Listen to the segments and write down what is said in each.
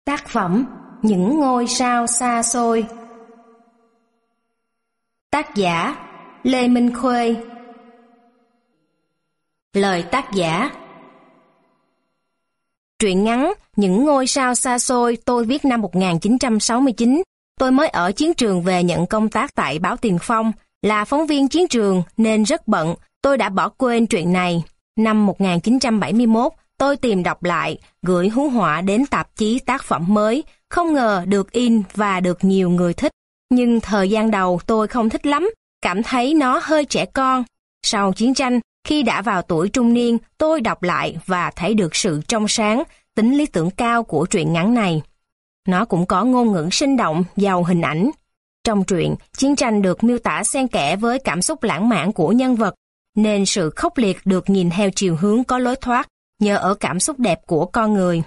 Tác phẩm Những ngôi sao xa xôi. Tác giả Lê Minh Khuê. Lời tác giả. Truyện ngắn Những ngôi sao xa xôi tôi viết năm 1969. Tôi mới ở chiến trường về nhận công tác tại báo Tiền Phong, là phóng viên chiến trường nên rất bận, tôi đã bỏ quên chuyện này. Năm 1971, tôi tìm đọc lại, gửi hú họa đến tạp chí tác phẩm mới, không ngờ được in và được nhiều người thích. Nhưng thời gian đầu tôi không thích lắm, cảm thấy nó hơi trẻ con. Sau chiến tranh, khi đã vào tuổi trung niên, tôi đọc lại và thấy được sự trong sáng, tính lý tưởng cao của truyện ngắn này. Nó cũng có ngôn ngữ sinh động, giàu hình ảnh. Trong truyện, chiến tranh được miêu tả xen kẽ với cảm xúc lãng mạn của nhân vật, nên sự khốc liệt được nhìn theo chiều hướng có lối thoát, nhờ ở cảm xúc đẹp của con người.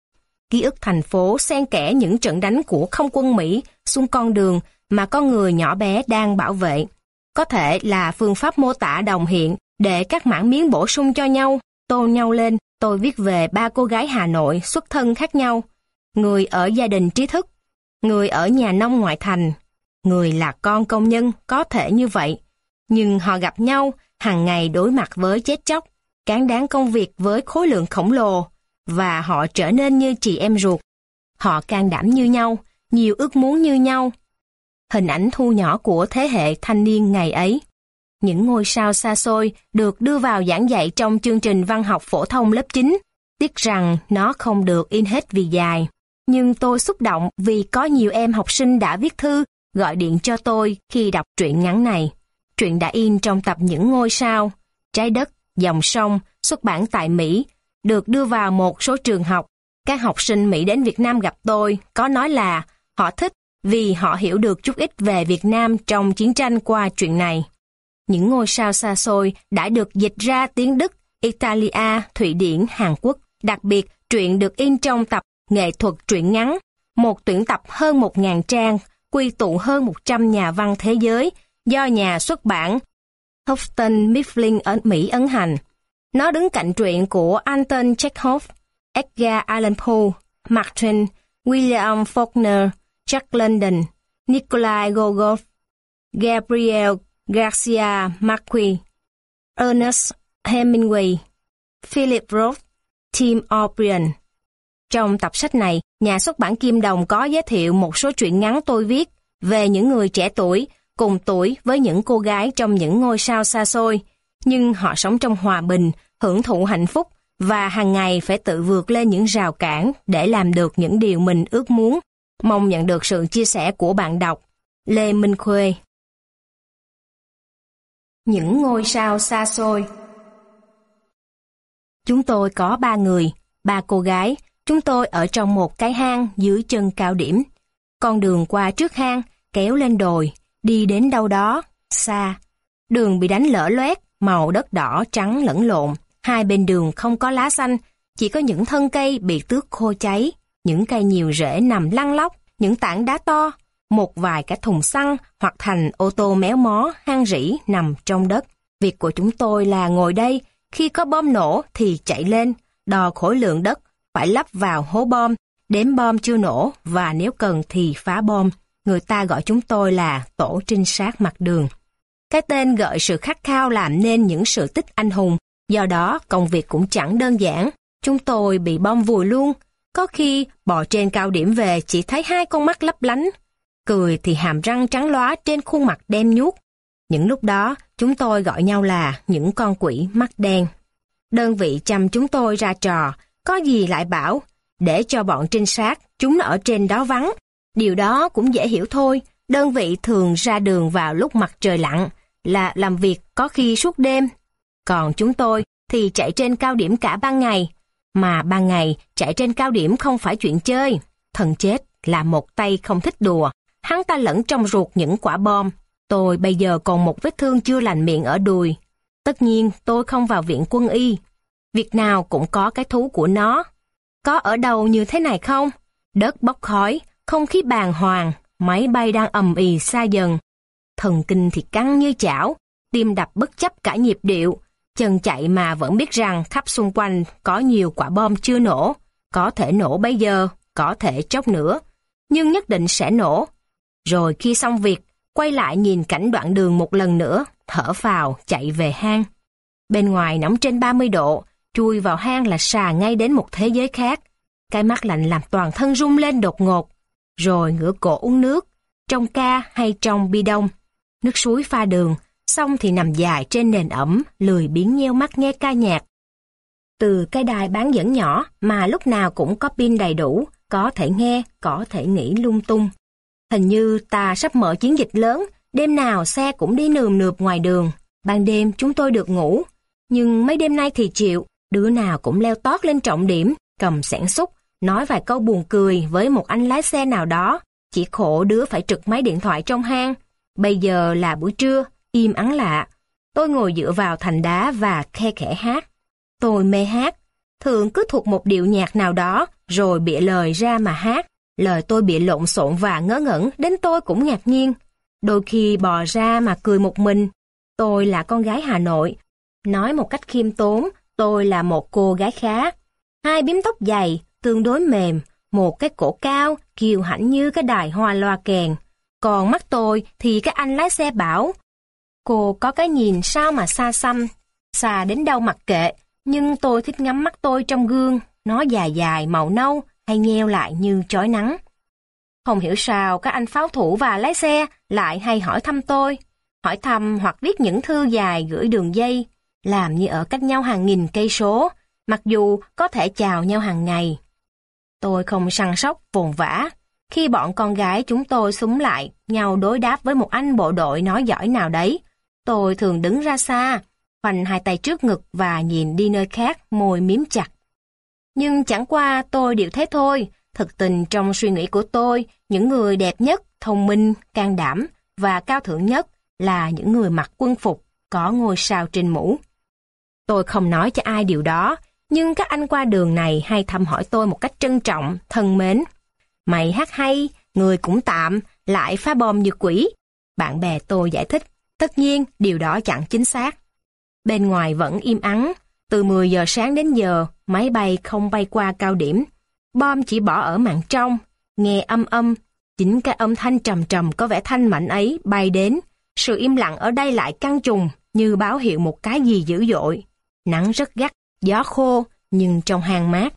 Ký ức thành phố xen kẽ những trận đánh của không quân Mỹ xuống con đường mà con người nhỏ bé đang bảo vệ. Có thể là phương pháp mô tả đồng hiện để các mảng miếng bổ sung cho nhau, tôn nhau lên. Tôi viết về 3 cô gái Hà Nội xuất thân khác nhau. Người ở gia đình trí thức, người ở nhà nông ngoại thành, người là con công nhân, có thể như vậy. Nhưng họ gặp nhau, hàng ngày đối mặt với chết chóc, cán đáng công việc với khối lượng khổng lồ, và họ trở nên như chị em ruột. Họ can đảm như nhau, nhiều ước muốn như nhau. Hình ảnh thu nhỏ của thế hệ thanh niên ngày ấy. Những ngôi sao xa xôi được đưa vào giảng dạy trong chương trình văn học phổ thông lớp 9. Tiếc rằng nó không được in hết vì dài. Nhưng tôi xúc động vì có nhiều em học sinh đã viết thư, gọi điện cho tôi khi đọc truyện ngắn này. Truyện đã in trong tập Những ngôi sao, Trái đất, Dòng sông, xuất bản tại Mỹ, được đưa vào một số trường học. Các học sinh Mỹ đến Việt Nam gặp tôi, có nói là họ thích vì họ hiểu được chút ít về Việt Nam trong chiến tranh qua truyện này. Những ngôi sao xa xôi đã được dịch ra tiếng Đức, Italia, Thụy Điển, Hàn Quốc. Đặc biệt, truyện được in trong tập Nghệ thuật truyện ngắn, một tuyển tập hơn 1.000 trang, quy tụ hơn 100 nhà văn thế giới, do nhà xuất bản Houghton Mifflin ở Mỹ ấn hành. Nó đứng cạnh truyện của Anton Chekhov, Edgar Allan Poe, Mark Twain, William Faulkner, Jack London, Nikolai Gogol, Gabriel Garcia Marquez, Ernest Hemingway, Philip Roth, Tim O'Brien. Trong tập sách này, nhà xuất bản Kim Đồng có giới thiệu một số truyện ngắn tôi viết về những người trẻ tuổi, cùng tuổi với những cô gái trong những ngôi sao xa xôi, nhưng họ sống trong hòa bình, hưởng thụ hạnh phúc và hàng ngày phải tự vượt lên những rào cản để làm được những điều mình ước muốn. Mong nhận được sự chia sẻ của bạn đọc. Lê Minh Khuê. Những ngôi sao xa xôi. Chúng tôi có 3 người, 3 cô gái. Chúng tôi ở trong một cái hang dưới chân cao điểm. Con đường qua trước hang, kéo lên đồi, đi đến đâu đó, xa. Đường bị đánh lở loét, màu đất đỏ trắng lẫn lộn. Hai bên đường không có lá xanh, chỉ có những thân cây bị tước khô cháy. Những cây nhiều rễ nằm lăn lóc, những tảng đá to, một vài cái thùng xăng hoặc thành ô tô méo mó, hang rỉ nằm trong đất. Việc của chúng tôi là ngồi đây, khi có bom nổ thì chạy lên, đo khối lượng đất, phải lắp vào hố bom, đếm bom chưa nổ và nếu cần thì phá bom. Người ta gọi chúng tôi là tổ trinh sát mặt đường. Cái tên gợi sự khát khao làm nên những sự tích anh hùng, do đó công việc cũng chẳng đơn giản. Chúng tôi bị bom vùi luôn, có khi bò trên cao điểm về chỉ thấy 2 con mắt lấp lánh, cười thì hàm răng trắng lóa trên khuôn mặt đen nhuốc. Những lúc đó, chúng tôi gọi nhau là những con quỷ mắt đen. Đơn vị chăm chúng tôi ra trò, có gì lại bảo, để cho bọn trinh sát, chúng ở trên đó vắng. Điều đó cũng dễ hiểu thôi, đơn vị thường ra đường vào lúc mặt trời lặn, là làm việc có khi suốt đêm. Còn chúng tôi thì chạy trên cao điểm cả ban ngày, mà ban ngày chạy trên cao điểm không phải chuyện chơi. Thần chết là một tay không thích đùa, hắn ta lẫn trong ruột những quả bom. Tôi bây giờ còn một vết thương chưa lành miệng ở đùi. Tất nhiên tôi không vào viện quân y. Việc nào cũng có cái thú của nó. Có ở đâu như thế này không? Đất bốc khói, không khí bàng hoàng, máy bay đang ầm ì xa dần. Thần kinh thì căng như chảo, tim đập bất chấp cả nhịp điệu. Chân chạy mà vẫn biết rằng khắp xung quanh có nhiều quả bom chưa nổ, có thể nổ bây giờ. có thể chốc nữa, nhưng nhất định sẽ nổ. Rồi khi xong việc, quay lại nhìn cảnh đoạn đường một lần nữa, thở phào chạy về hang. Bên ngoài nóng trên 30 độ, chui vào hang là sà ngay đến một thế giới khác. Cái mát lạnh làm toàn thân rung lên đột ngột. Rồi ngửa cổ uống nước, trong ca hay trong bi đông. Nước suối pha đường, xong thì nằm dài trên nền ẩm, lười biếng nheo mắt nghe ca nhạc. Từ cái đài bán dẫn nhỏ mà lúc nào cũng có pin đầy đủ, có thể nghe, có thể nghĩ lung tung. Hình như ta sắp mở chiến dịch lớn, đêm nào xe cũng đi nườm nượp ngoài đường. Ban đêm chúng tôi được ngủ, nhưng mấy đêm nay thì chịu, đứa nào cũng leo tót lên trọng điểm, cầm xẻng xúc, nói vài câu buồn cười với một anh lái xe nào đó, chỉ khổ đứa phải trực máy điện thoại trong hang. Bây giờ là buổi trưa, im ắng lạ. Tôi ngồi dựa vào thành đá và khe khẽ hát. Tôi mê hát, thường cứ thuộc một điệu nhạc nào đó, rồi bịa lời ra mà hát. Lời tôi bịa lộn xộn và ngớ ngẩn, đến tôi cũng ngạc nhiên. Đôi khi bò ra mà cười một mình. Tôi là con gái Hà Nội. Nói một cách khiêm tốn, tôi là một cô gái khá. Hai bím tóc dày, tương đối mềm, một cái cổ cao, kiêu hãnh như cái đài hoa loa kèn. Còn mắt tôi thì các anh lái xe bảo, cô có cái nhìn sao mà xa xăm, xa đến đâu mặc kệ, nhưng tôi thích ngắm mắt tôi trong gương, nó dài dài màu nâu hay nheo lại như chói nắng. Không hiểu sao các anh pháo thủ và lái xe lại hay hỏi thăm tôi, hỏi thăm hoặc viết những thư dài gửi đường dây, làm như ở cách nhau hàng nghìn cây số, mặc dù có thể chào nhau hàng ngày. Tôi không săn sóc vồn vã. Khi bọn con gái chúng tôi xúm lại nhau đối đáp với một anh bộ đội nói giỏi nào đấy, tôi thường đứng ra xa, khoanh hai tay trước ngực và nhìn đi nơi khác, môi miếm chặt. Nhưng chẳng qua tôi điệu thế thôi, thực tình trong suy nghĩ của tôi, những người đẹp nhất, thông minh, can đảm và cao thượng nhất là những người mặc quân phục, có ngôi sao trên mũ. Tôi không nói cho ai điều đó, nhưng các anh qua đường này hay thăm hỏi tôi một cách trân trọng, thân mến. Mày hát hay, người cũng tạm, lại phá bom như quỷ. Bạn bè tôi giải thích, tất nhiên điều đó chẳng chính xác. Bên ngoài vẫn im ắng, từ 10 giờ sáng đến giờ, máy bay không bay qua cao điểm. Bom chỉ bỏ ở mạn trong, nghe âm âm, chính cái âm thanh trầm trầm có vẻ thanh mảnh ấy bay đến. Sự im lặng ở đây lại căng trùng, như báo hiệu một cái gì dữ dội. Nắng rất gắt, gió khô, nhưng trong hang mát.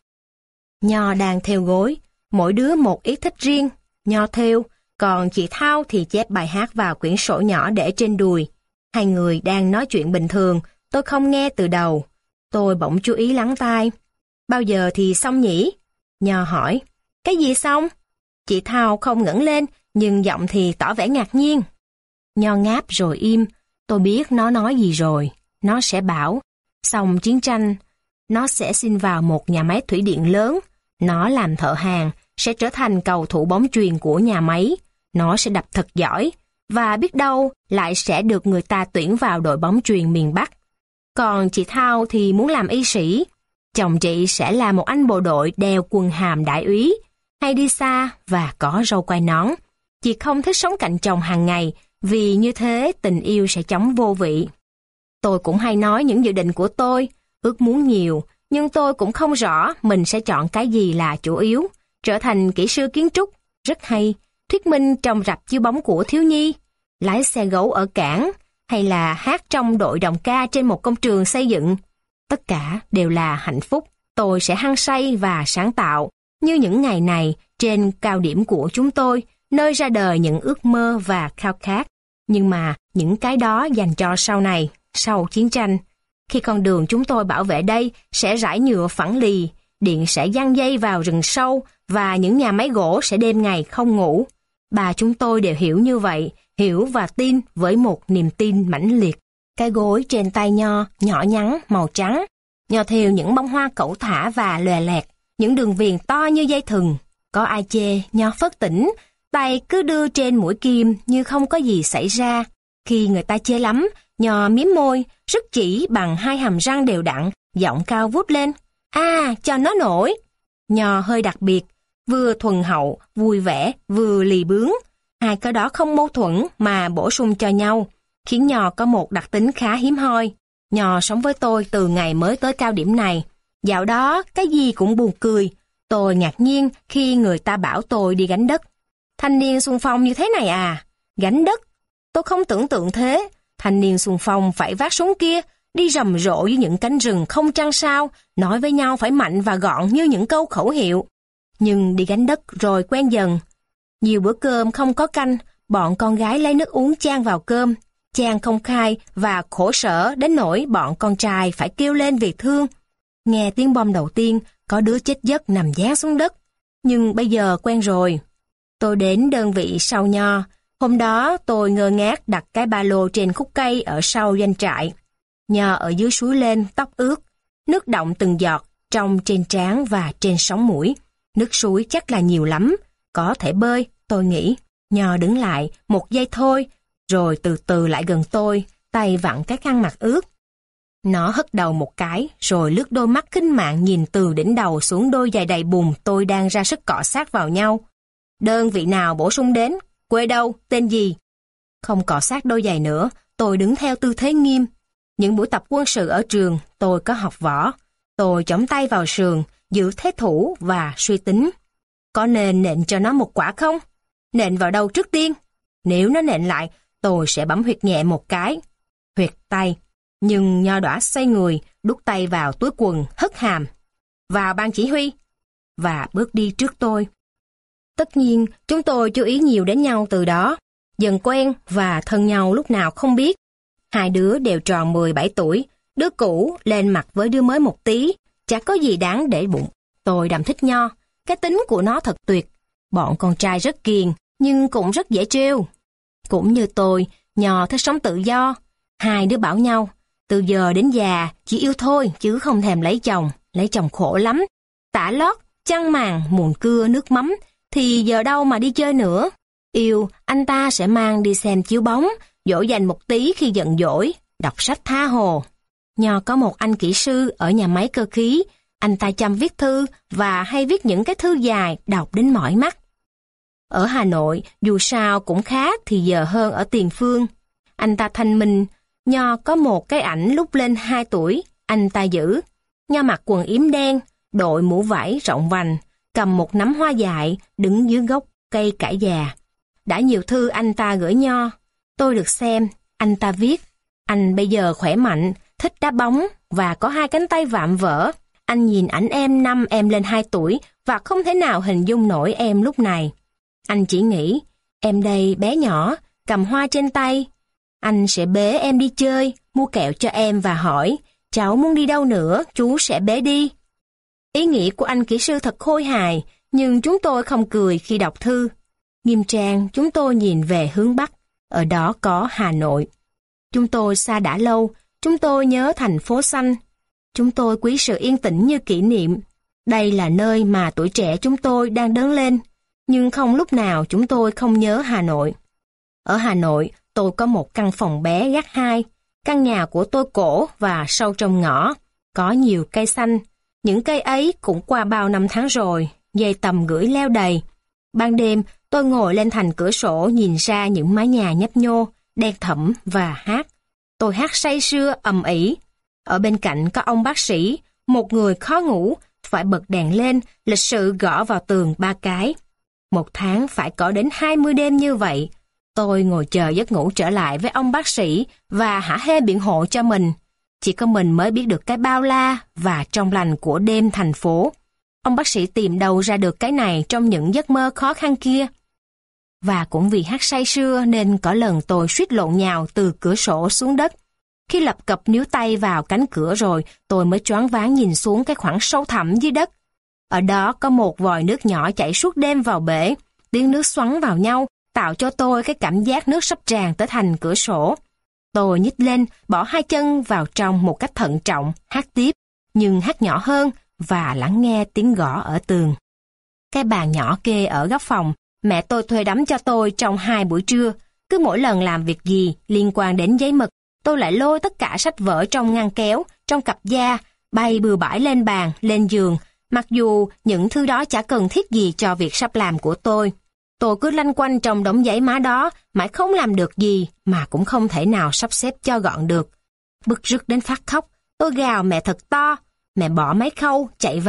Nho đang theo gối, mỗi đứa một ý thích riêng. Nho theo, còn chị Thao thì chép bài hát vào quyển sổ nhỏ để trên đùi. Hai người đang nói chuyện bình thường, tôi không nghe từ đầu. Tôi bỗng chú ý lắng tai. Bao giờ thì xong nhỉ? Nho hỏi. Cái gì xong? Chị Thao không ngẩng lên, nhưng giọng thì tỏ vẻ ngạc nhiên. Nho ngáp rồi im. Tôi biết nó nói gì rồi. Nó sẽ bảo, xong chiến tranh, nó sẽ xin vào một nhà máy thủy điện lớn. Nó làm thợ hàn, sẽ trở thành cầu thủ bóng chuyền của nhà máy. Nó sẽ đập thật giỏi, và biết đâu lại sẽ được người ta tuyển vào đội bóng chuyền miền Bắc. Còn chị Thao thì muốn làm y sĩ. Chồng chị sẽ là một anh bộ đội đeo quân hàm đại úy, hay đi xa và có râu quai nón. Chị không thích sống cạnh chồng hàng ngày, vì như thế tình yêu sẽ chóng vô vị. Tôi cũng hay nói những dự định của tôi, ước muốn nhiều, nhưng tôi cũng không rõ mình sẽ chọn cái gì là chủ yếu. Trở thành kỹ sư kiến trúc, rất hay, thuyết minh trong rạp chiếu bóng của thiếu nhi, lái xe gấu ở cảng, hay là hát trong đội đồng ca trên một công trường xây dựng. Tất cả đều là hạnh phúc. Tôi sẽ hăng say và sáng tạo, như những ngày này trên cao điểm của chúng tôi, nơi ra đời những ước mơ và khao khát. Nhưng mà những cái đó dành cho sau này, sau chiến tranh. Khi con đường chúng tôi bảo vệ đây sẽ rải nhựa phẳng lì, điện sẽ giăng dây vào rừng sâu và những nhà máy gỗ sẽ đêm ngày không ngủ. Bà chúng tôi đều hiểu như vậy, hiểu và tin với một niềm tin mãnh liệt. Cái gối trên tay Nho nhỏ nhắn màu trắng, Nho theo những bông hoa cẩu thả và lòe loẹt, những đường viền to như dây thừng. Có ai chê, Nho phớt tỉnh, tay cứ đưa trên mũi kim như không có gì xảy ra. Khi người ta chê lắm, Nho mím môi, rất chỉ bằng hai hàm răng đều đặn, giọng cao vút lên. Cho nó nổi. Nho hơi đặc biệt, vừa thuần hậu, vui vẻ, vừa lì bướng. Hai cái đó không mâu thuẫn mà bổ sung cho nhau, khiến Nho có một đặc tính khá hiếm hoi. Nho sống với tôi từ ngày mới tới cao điểm này. Dạo đó, cái gì cũng buồn cười. Tôi ngạc nhiên khi người ta bảo tôi đi gánh đất. Thanh niên xung phong như thế này à? Gánh đất? Tôi không tưởng tượng thế. Thanh niên xung phong phải vác súng kia, đi rầm rộ với những cánh rừng không trăng sao, nói với nhau phải mạnh và gọn như những câu khẩu hiệu. Nhưng đi gánh đất rồi quen dần. Nhiều bữa cơm không có canh, bọn con gái lấy nước uống chan vào cơm. Chan không khai và khổ sở đến nỗi bọn con trai phải kêu lên vì thương. Nghe tiếng bom đầu tiên, có đứa chết giấc nằm giáng xuống đất. Nhưng bây giờ quen rồi. Tôi đến đơn vị sau nho. Hôm đó tôi ngơ ngác đặt cái ba lô trên khúc cây ở sau doanh trại. Nho ở dưới suối lên, tóc ướt. Nước đọng từng giọt, trong trên trán và trên sống mũi. Nước suối chắc là nhiều lắm. Có thể bơi, tôi nghĩ. Nho đứng lại, một giây thôi, rồi từ từ lại gần tôi, tay vặn cái khăn mặt ướt. Nó hất đầu một cái, rồi lướt đôi mắt kinh mạng nhìn từ đỉnh đầu xuống đôi giày đầy bùn tôi đang ra sức cọ sát vào nhau. Đơn vị nào bổ sung đến? Quê đâu? Tên gì? Không cọ sát đôi giày nữa, tôi đứng theo tư thế nghiêm. Những buổi tập quân sự ở trường, tôi có học võ. Tôi chống tay vào sườn, giữ thế thủ và suy tính. Có nên nện cho nó một quả không? Nện vào đâu trước tiên? Nếu nó nện lại, tôi sẽ bấm huyệt nhẹ một cái. Huyệt tay. Nhưng Nho Đỏa xoay người, đút tay vào túi quần, hất hàm. Vào ban chỉ huy. Và bước đi trước tôi. Tất nhiên, chúng tôi chú ý nhiều đến nhau từ đó. Dần quen và thân nhau lúc nào không biết. Hai đứa đều tròn 17 tuổi. Đứa cũ lên mặt với đứa mới một tí. Chả có gì đáng để bụng. Tôi đầm thích Nho. Cái tính của nó thật tuyệt. Bọn con trai rất kiền, nhưng cũng rất dễ trêu. Cũng như tôi, Nho thích sống tự do. Hai đứa bảo nhau, từ giờ đến già chỉ yêu thôi chứ không thèm lấy chồng. Lấy chồng khổ lắm. Tả lót, chăn màn, mùn cưa, nước mắm, thì giờ đâu mà đi chơi nữa. Yêu, anh ta sẽ mang đi xem chiếu bóng, dỗ dành một tí khi giận dỗi, đọc sách tha hồ. Nho có một anh kỹ sư ở nhà máy cơ khí. Anh ta chăm viết thư và hay viết những cái thư dài đọc đến mỏi mắt. Ở Hà Nội, dù sao cũng khá thì giờ hơn ở Tiền Phương. Anh ta thanh minh. Nho có một cái ảnh lúc lên 2 tuổi, anh ta giữ. Nho mặc quần yếm đen, đội mũ vải rộng vành, cầm một nắm hoa dại, đứng dưới gốc cây cải già. Đã nhiều thư anh ta gửi Nho. Tôi được xem, anh ta viết. Anh bây giờ khỏe mạnh, thích đá bóng và có 2 cánh tay vạm vỡ. Anh nhìn ảnh em năm em lên 2 tuổi và không thể nào hình dung nổi em lúc này. Anh chỉ nghĩ, em đây bé nhỏ, cầm hoa trên tay. Anh sẽ bế em đi chơi, mua kẹo cho em và hỏi, cháu muốn đi đâu nữa, chú sẽ bế đi. Ý nghĩ của anh kỹ sư thật khôi hài, nhưng chúng tôi không cười khi đọc thư. Nghiêm trang, chúng tôi nhìn về hướng Bắc, ở đó có Hà Nội. Chúng tôi xa đã lâu, chúng tôi nhớ thành phố xanh. Chúng tôi quý sự yên tĩnh như kỷ niệm. Đây là nơi mà tuổi trẻ chúng tôi đang lớn lên, nhưng không lúc nào chúng tôi không nhớ Hà Nội. Ở Hà Nội, tôi có một căn phòng bé gác 2. Căn nhà của tôi cổ và sâu trong ngõ. Có nhiều cây xanh. Những cây ấy cũng qua bao năm tháng rồi, dây tầm gửi leo đầy. Ban đêm, tôi ngồi lên thành cửa sổ nhìn ra những mái nhà nhấp nhô, đen thẫm và hát. Tôi hát say sưa ầm ĩ. Ở bên cạnh có ông bác sĩ, một người khó ngủ, phải bật đèn lên, lịch sự gõ vào tường 3 cái. 1 tháng phải có đến 20 đêm như vậy. Tôi ngồi chờ giấc ngủ trở lại với ông bác sĩ và hả hê biện hộ cho mình. Chỉ có mình mới biết được cái bao la và trong lành của đêm thành phố. Ông bác sĩ tìm đâu ra được cái này trong những giấc mơ khó khăn kia. Và cũng vì hát say sưa nên có lần tôi suýt lộn nhào từ cửa sổ xuống đất. Khi lập cập níu tay vào cánh cửa rồi, tôi mới choáng váng nhìn xuống cái khoảng sâu thẳm dưới đất. Ở đó có một vòi nước nhỏ chảy suốt đêm vào bể. Tiếng nước xoắn vào nhau, tạo cho tôi cái cảm giác nước sắp tràn tới thành cửa sổ. Tôi nhích lên, bỏ 2 chân vào trong một cách thận trọng, hát tiếp, nhưng hát nhỏ hơn và lắng nghe tiếng gõ ở tường. Cái bàn nhỏ kê ở góc phòng, mẹ tôi thuê đắm cho tôi trong 2 buổi trưa. Cứ mỗi lần làm việc gì liên quan đến giấy mực, tôi lại lôi tất cả sách vở trong ngăn kéo, trong cặp da, bay bừa bãi lên bàn, lên giường, mặc dù những thứ đó chả cần thiết gì cho việc sắp làm của tôi. Tôi cứ lanh quanh trong đống giấy má đó, mãi không làm được gì mà cũng không thể nào sắp xếp cho gọn được. Bứt rứt đến phát khóc, tôi gào mẹ thật to. Mẹ bỏ máy khâu, chạy vào,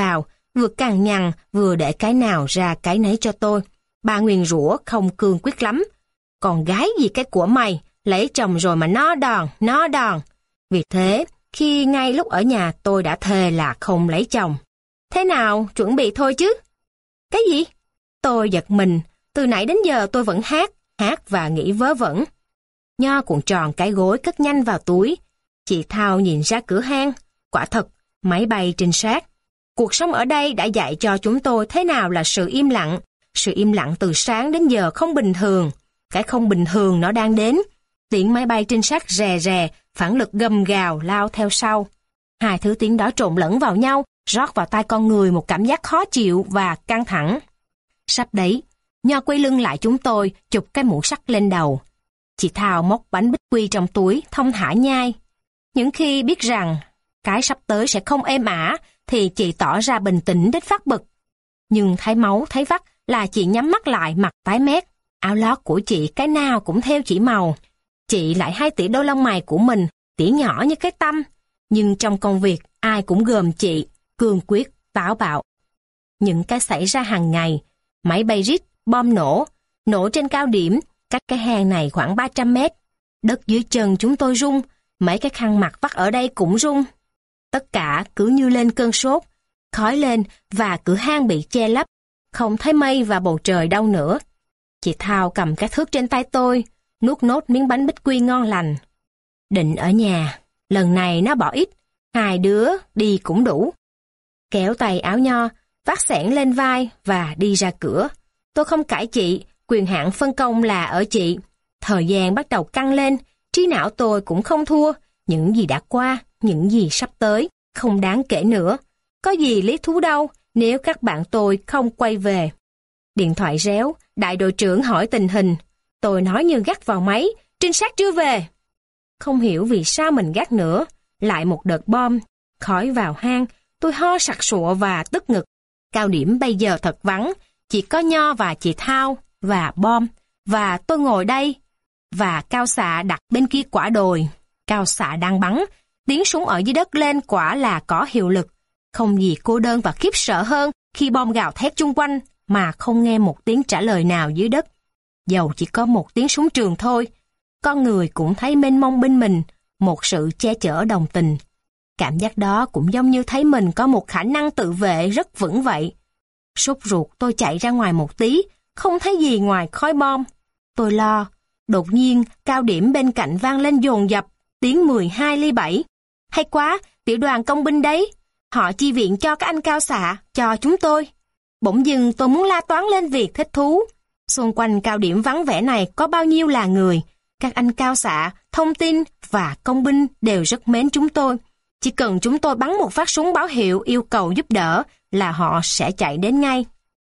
vừa cằn nhằn, vừa để cái nào ra cái nấy cho tôi. Bà nguyền rủa không cương quyết lắm. Con gái gì cái của mày, lấy chồng rồi mà nó đòn. Vì thế, khi ngay lúc ở nhà tôi đã thề là không lấy chồng. Thế nào, chuẩn bị thôi chứ? Cái gì? Tôi giật mình, từ nãy đến giờ tôi vẫn hát và nghĩ vớ vẩn. Nho cuộn tròn cái gối cất nhanh vào túi. Chị Thao nhìn ra cửa hang. Quả thật, máy bay trinh sát. Cuộc sống ở đây đã dạy cho chúng tôi thế nào là sự im lặng. Sự im lặng từ sáng đến giờ không bình thường. Cái không bình thường nó đang đến. Tiếng máy bay trinh sát rè rè, phản lực gầm gào lao theo sau. Hai thứ tiếng đó trộn lẫn vào nhau, rót vào tai con người một cảm giác khó chịu và căng thẳng. Sắp đấy, Nho quay lưng lại chúng tôi, chụp cái mũ sắt lên đầu. Chị Thao móc bánh bích quy trong túi, thong thả nhai. Những khi biết rằng cái sắp tới sẽ không êm ả, thì chị tỏ ra bình tĩnh đến phát bực. Nhưng thấy máu, thấy vắt là chị nhắm mắt lại, mặt tái mét. Áo lót của chị cái nào cũng theo chỉ màu. Chị lại 2 tỷ đôi lông mày của mình, tỉa nhỏ như cái tăm. Nhưng trong công việc, ai cũng gồm chị, cương quyết, táo bạo. Những cái xảy ra hàng ngày, máy bay rít, bom nổ trên cao điểm, cách cái hang này khoảng 300 mét. Đất dưới chân chúng tôi rung, mấy cái khăn mặt vắt ở đây cũng rung. Tất cả cứ như lên cơn sốt, khói lên và cửa hang bị che lấp, không thấy mây và bầu trời đâu nữa. Chị Thao cầm cái thước trên tay tôi, nuốt nốt miếng bánh bích quy ngon lành. Định ở nhà, lần này nó bỏ ít, 2 đứa đi cũng đủ. Kéo tay áo Nho, vác xẻng lên vai và đi ra cửa. Tôi không cãi chị, quyền hạn phân công là ở chị. Thời gian bắt đầu căng lên, trí não tôi cũng không thua. Những gì đã qua, những gì sắp tới, không đáng kể nữa. Có gì lý thú đâu nếu các bạn tôi không quay về. Điện thoại réo, đại đội trưởng hỏi tình hình. Tôi nói như gắt vào máy, trinh sát chưa về. Không hiểu vì sao mình gắt nữa. Lại một đợt bom, khói vào hang, tôi ho sặc sụa và tức ngực. Cao điểm bây giờ thật vắng, chỉ có Nho và chị Thao và bom, và tôi ngồi đây. Và cao xạ đặt bên kia quả đồi. Cao xạ đang bắn, tiếng súng ở dưới đất lên quả là có hiệu lực. Không gì cô đơn và khiếp sợ hơn khi bom gào thét chung quanh mà không nghe một tiếng trả lời nào dưới đất. Dầu chỉ có một tiếng súng trường thôi, con người cũng thấy mênh mông bên mình, một sự che chở đồng tình. Cảm giác đó cũng giống như thấy mình có một khả năng tự vệ rất vững vậy. Sốt ruột tôi chạy ra ngoài một tí, không thấy gì ngoài khói bom. Tôi lo. Đột nhiên, cao điểm bên cạnh vang lên dồn dập, tiếng 12 ly 7. Hay quá, tiểu đoàn công binh đấy. Họ chi viện cho các anh cao xạ, cho chúng tôi. Bỗng dưng tôi muốn la toáng lên việc thích thú. Xung quanh cao điểm vắng vẻ này có bao nhiêu là người. Các anh cao xạ, thông tin và công binh đều rất mến chúng tôi. Chỉ cần chúng tôi bắn một phát súng báo hiệu yêu cầu giúp đỡ là họ sẽ chạy đến ngay.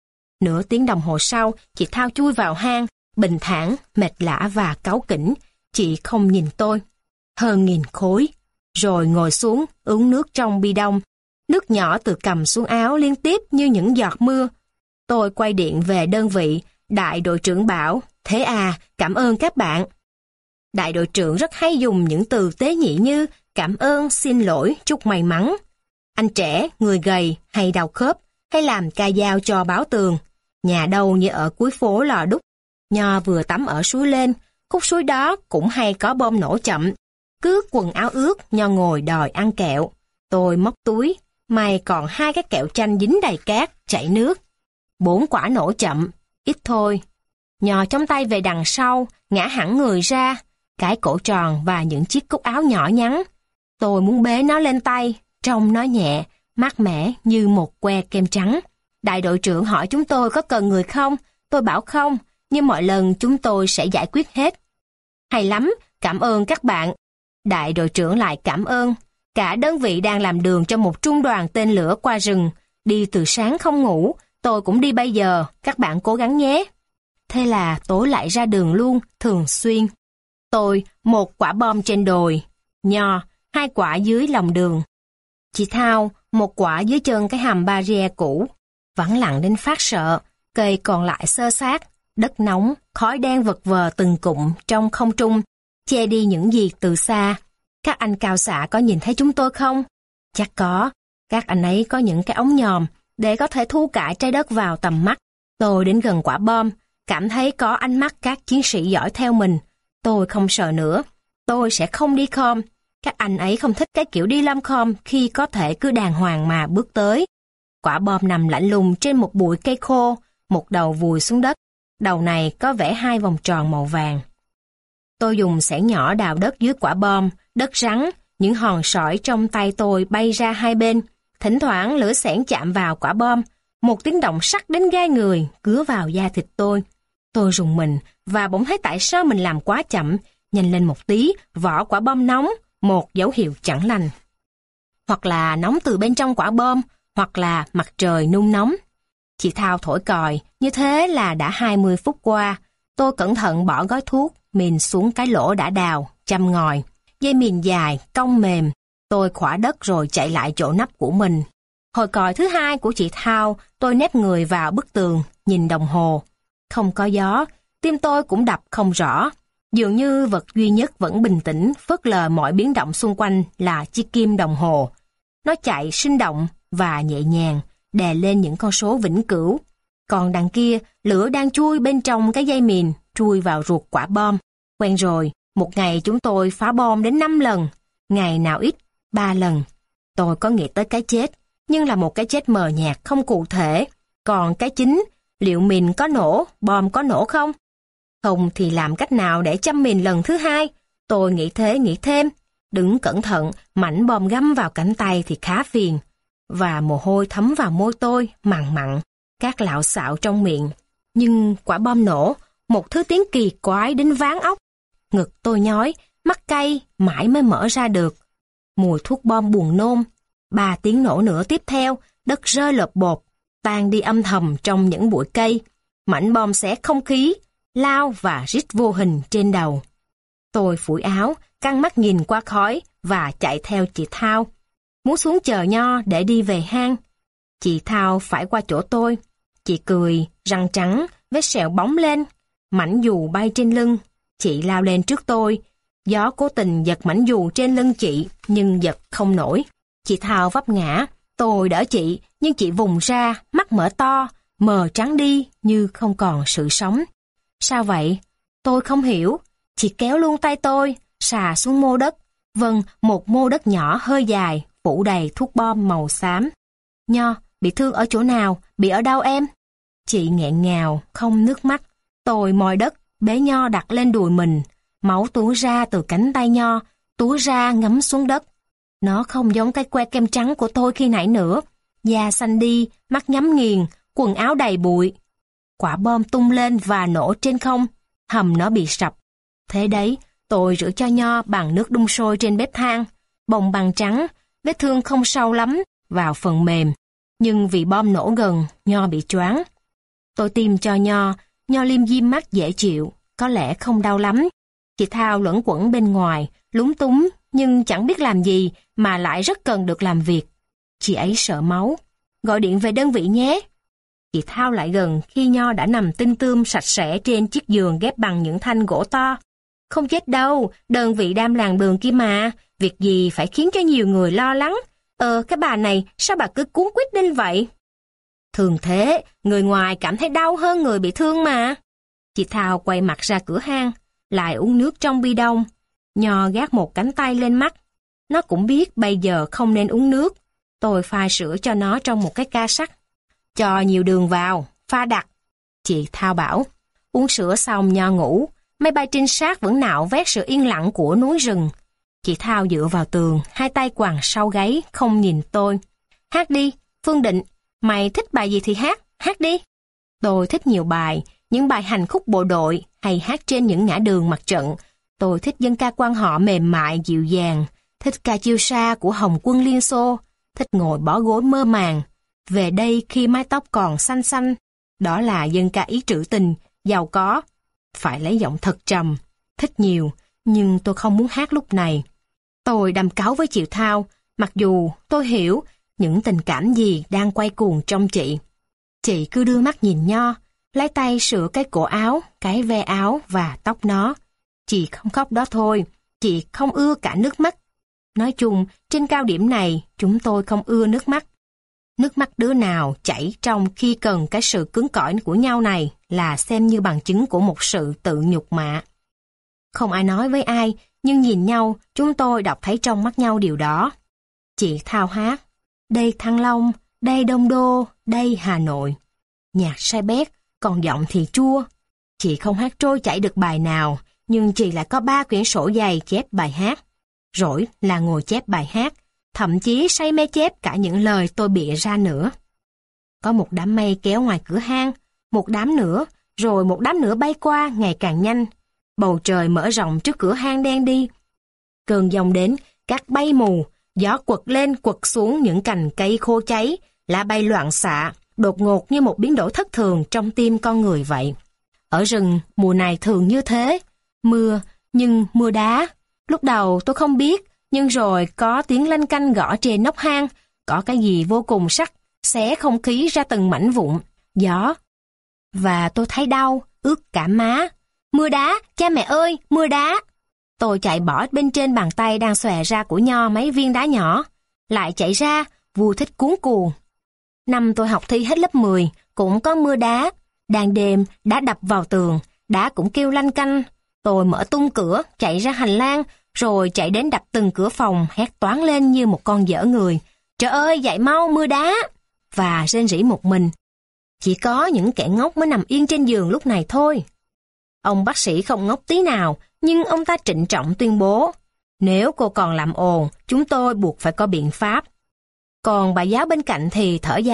Nửa tiếng đồng hồ sau, chị Thao chui vào hang, bình thản, mệt lả và cáu kỉnh. Chị không nhìn tôi. Hơn 1000 khối. Rồi ngồi xuống, uống nước trong bi đông. Nước nhỏ từ cằm xuống áo liên tiếp như những giọt mưa. Tôi quay điện về đơn vị, đại đội trưởng bảo, thế à, cảm ơn các bạn. Đại đội trưởng rất hay dùng những từ tế nhị như cảm ơn, xin lỗi, chúc may mắn. Anh trẻ, người gầy, hay đau khớp, hay làm ca dao cho báo tường. Nhà đâu như ở cuối phố Lò Đúc. Nho vừa tắm ở suối lên, khúc suối đó cũng hay có bom nổ chậm. Cứ quần áo ướt, Nho ngồi đòi ăn kẹo. Tôi móc túi, may còn 2 cái kẹo chanh dính đầy cát, chảy nước. 4 quả nổ chậm, ít thôi. Nho trong tay về đằng sau, ngã hẳn người ra, cái cổ tròn và những chiếc cúc áo nhỏ nhắn. Tôi muốn bế nó lên tay, trông nó nhẹ, mát mẻ như một que kem trắng. Đại đội trưởng hỏi chúng tôi có cần người không? Tôi bảo không, nhưng mọi lần chúng tôi sẽ giải quyết hết. Hay lắm, cảm ơn các bạn. Đại đội trưởng lại cảm ơn. Cả đơn vị đang làm đường cho một trung đoàn tên lửa qua rừng. Đi từ sáng không ngủ, tôi cũng đi bây giờ, các bạn cố gắng nhé. Thế là tối lại ra đường luôn, thường xuyên. Tôi, 1 quả bom trên đồi. Nho, 2 quả dưới lòng đường. Chị Thao, 1 quả dưới chân cái hầm barrier cũ. Vắng lặng đến phát sợ, cây còn lại xơ xác, đất nóng, khói đen vật vờ từng cụm trong không trung, che đi những gì từ xa. Các anh cao xạ có nhìn thấy chúng tôi không? Chắc có, các anh ấy có những cái ống nhòm, Để có thể thu cả trái đất vào tầm mắt, tôi đến gần quả bom, cảm thấy có ánh mắt các chiến sĩ dõi theo mình. Tôi không sợ nữa. Tôi sẽ không đi khom. Các anh ấy không thích cái kiểu đi lâm khom khi có thể cứ đàng hoàng mà bước tới. Quả bom nằm lạnh lùng trên một bụi cây khô, một đầu vùi xuống đất. Đầu này có vẽ 2 vòng tròn màu vàng. Tôi dùng xẻng nhỏ đào đất dưới quả bom, đất rắn, những hòn sỏi trong tay tôi bay ra hai bên. Thỉnh thoảng lưỡi xẻng chạm vào quả bom, một tiếng động sắc đến gai người, cứa vào da thịt tôi. Tôi rùng mình và bỗng thấy tại sao mình làm quá chậm, nhanh lên một tí, vỏ quả bom nóng, một dấu hiệu chẳng lành. Hoặc là nóng từ bên trong quả bom, hoặc là mặt trời nung nóng. Chị Thao thổi còi, như thế là đã 20 phút qua. Tôi cẩn thận bỏ gói thuốc, mìn xuống cái lỗ đã đào, châm ngòi. Dây mìn dài, cong mềm. Tôi khỏa đất rồi chạy lại chỗ nắp của mình. Hồi còi thứ 2 của chị Thao, tôi nép người vào bức tường, nhìn đồng hồ. Không có gió, tim tôi cũng đập không rõ. Dường như vật duy nhất vẫn bình tĩnh, phớt lờ mọi biến động xung quanh là chiếc kim đồng hồ. Nó chạy sinh động và nhẹ nhàng, đè lên những con số vĩnh cửu. Còn đằng kia, lửa đang chui bên trong cái dây mìn, chui vào ruột quả bom. Quen rồi, một ngày chúng tôi phá bom đến 5 lần, ngày nào ít, 3 lần. Tôi có nghĩ tới cái chết, nhưng là một cái chết mờ nhạt không cụ thể. Còn cái chính, liệu mìn có nổ, bom có nổ không? Không thì làm cách nào để châm mìn lần thứ 2? Tôi nghĩ thế nghĩ thêm. Đứng cẩn thận, mảnh bom găm vào cánh tay thì khá phiền. Và mồ hôi thấm vào môi tôi, mặn mặn, các lạo xạo trong miệng. Nhưng quả bom nổ, một thứ tiếng kỳ quái đến váng óc. Ngực tôi nhói, mắt cay, mãi mới mở ra được. Mùi thuốc bom buồn nôn. 3 tiếng nổ nữa tiếp theo, đất rơi lợp bột, tan đi âm thầm trong những bụi cây. Mảnh bom xé không khí, lao và rít vô hình trên đầu. Tôi phủi áo, căng mắt nhìn qua khói và chạy theo chị Thao. Muốn xuống chờ Nho để đi về hang. Chị Thao phải qua chỗ tôi. Chị cười, răng trắng, vết sẹo bóng lên. Mảnh dù bay trên lưng. Chị lao lên trước tôi. Gió cố tình giật mảnh dù trên lưng chị, nhưng giật không nổi. Chị Thao vấp ngã. Tôi đỡ chị, nhưng chị vùng ra, mắt mở to, mờ trắng đi như không còn sự sống. Sao vậy? Tôi không hiểu. Chị kéo luôn tay tôi, xà xuống mô đất. Vâng, một mô đất nhỏ hơi dài, phủ đầy thuốc bom màu xám. Nho, bị thương ở chỗ nào? Bị ở đâu em? Chị nghẹn ngào, không nước mắt. Tôi moi đất, bế Nho đặt lên đùi mình. Máu túa ra từ cánh tay Nho, túa ra ngấm xuống đất. Nó không giống cái que kem trắng của tôi khi nãy nữa. Da xanh đi, mắt nhắm nghiền, quần áo đầy bụi. Quả bom tung lên và nổ trên không. Hầm nó bị sập. Thế đấy, tôi rửa cho Nho bằng nước đun sôi trên bếp than. Bông bằng trắng, vết thương không sâu lắm, vào phần mềm. Nhưng vì bom nổ gần, Nho bị choáng. Tôi tiêm cho Nho liêm diêm mắt dễ chịu, có lẽ không đau lắm. Chị Thao luẩn quẩn bên ngoài, lúng túng, nhưng chẳng biết làm gì mà lại rất cần được làm việc. Chị ấy sợ máu. Gọi điện về đơn vị nhé. Chị Thao lại gần khi Nho đã nằm tinh tươm sạch sẽ trên chiếc giường ghép bằng những thanh gỗ to. Không chết đâu, đơn vị đam làng đường kia mà. Việc gì phải khiến cho nhiều người lo lắng. Cái bà này, sao bà cứ cuống quýt đến vậy? Thường thế, người ngoài cảm thấy đau hơn người bị thương mà. Chị Thao quay mặt ra cửa hang, lại uống nước trong bi đông. Nho gác một cánh tay lên mắt. Nó cũng biết bây giờ không nên uống nước. Tôi pha sữa cho nó trong một cái ca sắt. Cho nhiều đường vào, pha đặc. Chị Thao bảo. Uống sữa xong Nho ngủ. Máy bay trinh sát vẫn nạo vét sự yên lặng của núi rừng. Chị Thao dựa vào tường, hai tay quàng sau gáy, không nhìn tôi. Hát đi, Phương Định, mày thích bài gì thì hát đi. Tôi thích nhiều bài, những bài hành khúc bộ đội hay hát trên những ngã đường mặt trận. Tôi thích dân ca quan họ mềm mại, dịu dàng, thích ca chiêu sa của Hồng quân Liên Xô, thích ngồi bó gối mơ màng. Về đây khi mái tóc còn xanh xanh, đó là dân ca ý trữ tình, giàu có. Phải lấy giọng thật trầm, thích nhiều, nhưng tôi không muốn hát lúc này. Tôi đàm cáu với chị Thao, mặc dù tôi hiểu những tình cảm gì đang quay cuồng trong chị. Chị cứ đưa mắt nhìn Nho, lấy tay sửa cái cổ áo, cái ve áo và tóc nó. Chị không khóc đó thôi, chị không ưa cả nước mắt. Nói chung, trên cao điểm này, chúng tôi không ưa nước mắt. Nước mắt đứa nào chảy trong khi cần cái sự cứng cỏi của nhau này là xem như bằng chứng của một sự tự nhục mạ. Không ai nói với ai, nhưng nhìn nhau, chúng tôi đọc thấy trong mắt nhau điều đó. Chị thao hát, đây Thăng Long, đây Đông Đô, đây Hà Nội. Nhạc sai bét, còn giọng thì chua. Chị không hát trôi chảy được bài nào, nhưng chị lại có 3 quyển sổ dày chép bài hát. Rỗi là ngồi chép bài hát, thậm chí say mê chép cả những lời tôi bịa ra nữa. Có một đám mây kéo ngoài cửa hang, một đám nữa, rồi một đám nữa bay qua ngày càng nhanh. Bầu trời mở rộng trước cửa hang đen đi. Cơn giông đến, cát bay mù, gió quật lên quật xuống những cành cây khô cháy, lá bay loạn xạ, đột ngột như một biến đổi thất thường trong tim con người vậy. Ở rừng, mùa này thường như thế. Mưa, nhưng mưa đá. Lúc đầu tôi không biết, nhưng rồi có tiếng lanh canh gõ trên nóc hang, có cái gì vô cùng sắc, xé không khí ra từng mảnh vụn, gió. Và tôi thấy đau, ướt cả má. Mưa đá, cha mẹ ơi, mưa đá. Tôi chạy bỏ bên trên bàn tay đang xòe ra của Nho mấy viên đá nhỏ. Lại chạy ra, vui thích cuống cuồng. Năm tôi học thi hết lớp 10, cũng có mưa đá. Đang đêm, đá đập vào tường, đá cũng kêu lanh canh. Tôi mở tung cửa, chạy ra hành lang, rồi chạy đến đập từng cửa phòng, hét toáng lên như một con dở người. Trời ơi, dậy mau, mưa đá! Và rên rỉ một mình. Chỉ có những kẻ ngốc mới nằm yên trên giường lúc này thôi. Ông bác sĩ không ngốc tí nào, nhưng ông ta trịnh trọng tuyên bố, nếu cô còn làm ồn, chúng tôi buộc phải có biện pháp. Còn bà giáo bên cạnh thì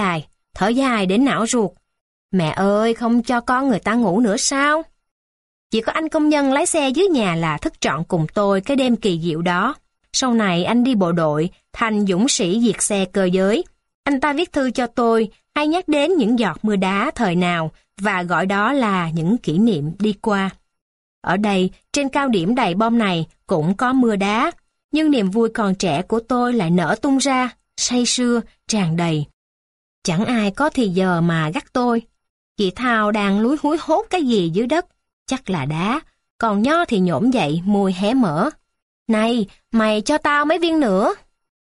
thở dài đến não ruột. Mẹ ơi, không cho con người ta ngủ nữa sao? Chỉ có anh công nhân lái xe dưới nhà là thức trọn cùng tôi cái đêm kỳ diệu đó. Sau này anh đi bộ đội, thành dũng sĩ diệt xe cơ giới. Anh ta viết thư cho tôi, hay nhắc đến những giọt mưa đá thời nào, và gọi đó là những kỷ niệm đi qua. Ở đây, trên cao điểm đầy bom này, cũng có mưa đá, nhưng niềm vui còn trẻ của tôi lại nở tung ra, say sưa, tràn đầy. Chẳng ai có thì giờ mà gắt tôi. Chị Thao đang lúi húi hốt cái gì dưới đất, chắc là đá, còn Nho thì nhổm dậy, môi hé mở. Này, mày cho tao mấy viên nữa.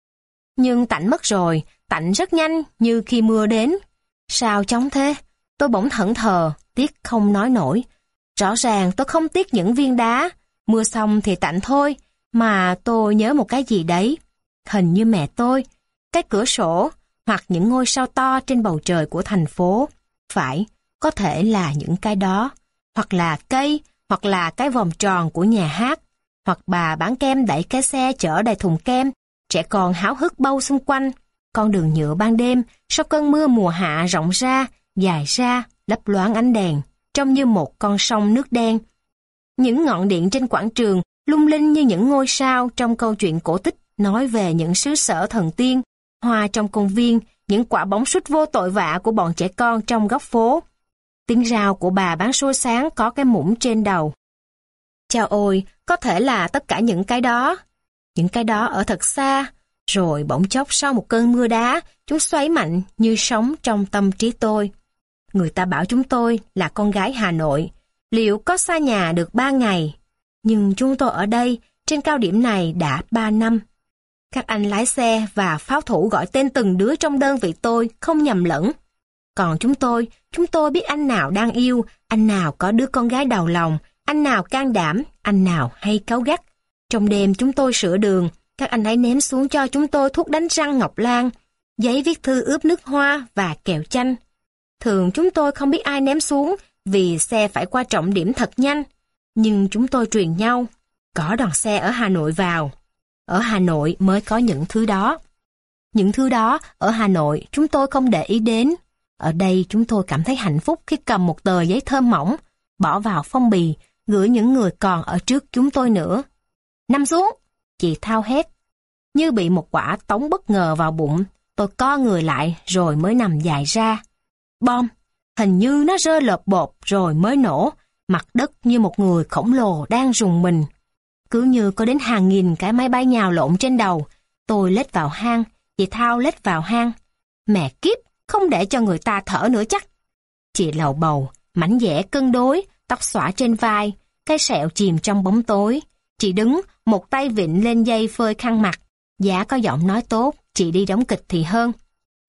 Nhưng tạnh mất rồi, tạnh rất nhanh như khi mưa đến. Sao chóng thế? Tôi bỗng thẫn thờ, tiếc không nói nổi. Rõ ràng tôi không tiếc những viên đá, mưa xong thì tạnh thôi, mà tôi nhớ một cái gì đấy. Hình như mẹ tôi, cái cửa sổ, hoặc những ngôi sao to trên bầu trời của thành phố. Phải, có thể là những cái đó, hoặc là cây, hoặc là cái vòng tròn của nhà hát, hoặc bà bán kem đẩy cái xe chở đầy thùng kem, trẻ con háo hức bâu xung quanh, con đường nhựa ban đêm sau cơn mưa mùa hạ rộng ra, dài ra, lấp loáng ánh đèn, trông như một con sông nước đen. Những ngọn điện trên quảng trường lung linh như những ngôi sao trong câu chuyện cổ tích nói về những xứ sở thần tiên, hoa trong công viên, những quả bóng sút vô tội vạ của bọn trẻ con trong góc phố. Tiếng rao của bà bán xôi sáng có cái muỗng trên đầu. Chao ôi, có thể là tất cả những cái đó. Những cái đó ở thật xa, rồi bỗng chốc sau một cơn mưa đá, chúng xoáy mạnh như sóng trong tâm trí tôi. Người ta bảo chúng tôi là con gái Hà Nội, liệu có xa nhà được 3 ngày? Nhưng chúng tôi ở đây, trên cao điểm này đã 3 năm. Các anh lái xe và pháo thủ gọi tên từng đứa trong đơn vị tôi không nhầm lẫn. Còn chúng tôi biết anh nào đang yêu, anh nào có đứa con gái đầu lòng, anh nào can đảm, anh nào hay cáu gắt. Trong đêm chúng tôi sửa đường, các anh ấy ném xuống cho chúng tôi thuốc đánh răng Ngọc Lan, giấy viết thư ướp nước hoa và kẹo chanh. Thường chúng tôi không biết ai ném xuống vì xe phải qua trọng điểm thật nhanh. Nhưng chúng tôi truyền nhau, có đoàn xe ở Hà Nội vào. Ở Hà Nội mới có những thứ đó. Những thứ đó ở Hà Nội chúng tôi không để ý đến. Ở đây chúng tôi cảm thấy hạnh phúc khi cầm một tờ giấy thơm mỏng, bỏ vào phong bì, gửi những người còn ở trước chúng tôi nữa. Nằm xuống, chị Thao hét. Như bị một quả tống bất ngờ vào bụng, tôi co người lại rồi mới nằm dài ra. Bom, hình như nó rơi lộp bộp rồi mới nổ, mặt đất như một người khổng lồ đang rùng mình. Cứ như có đến hàng nghìn cái máy bay nhào lộn trên đầu. Tôi lết vào hang, chị Thao lết vào hang. Mẹ kiếp, không để cho người ta thở nữa chắc. Chị lầu bầu, mảnh dẻ cân đối, tóc xõa trên vai, cái sẹo chìm trong bóng tối. Chị đứng, một tay vịn lên dây phơi khăn mặt. Giá có giọng nói tốt, chị đi đóng kịch thì hơn.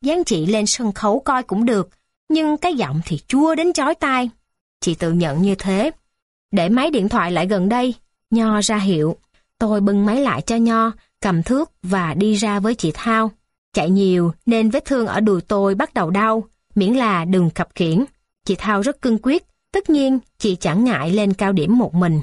dán chị lên sân khấu coi cũng được, nhưng cái giọng thì chua đến chói tai. Chị tự nhận như thế. Để máy điện thoại lại gần đây, Nho ra hiệu. Tôi bưng máy lại cho Nho, cầm thước và đi ra với chị Thao. Chạy nhiều nên vết thương ở đùi tôi bắt đầu đau, miễn là đừng khập khiễng. Chị Thao rất cương quyết, tất nhiên chị chẳng ngại lên cao điểm một mình.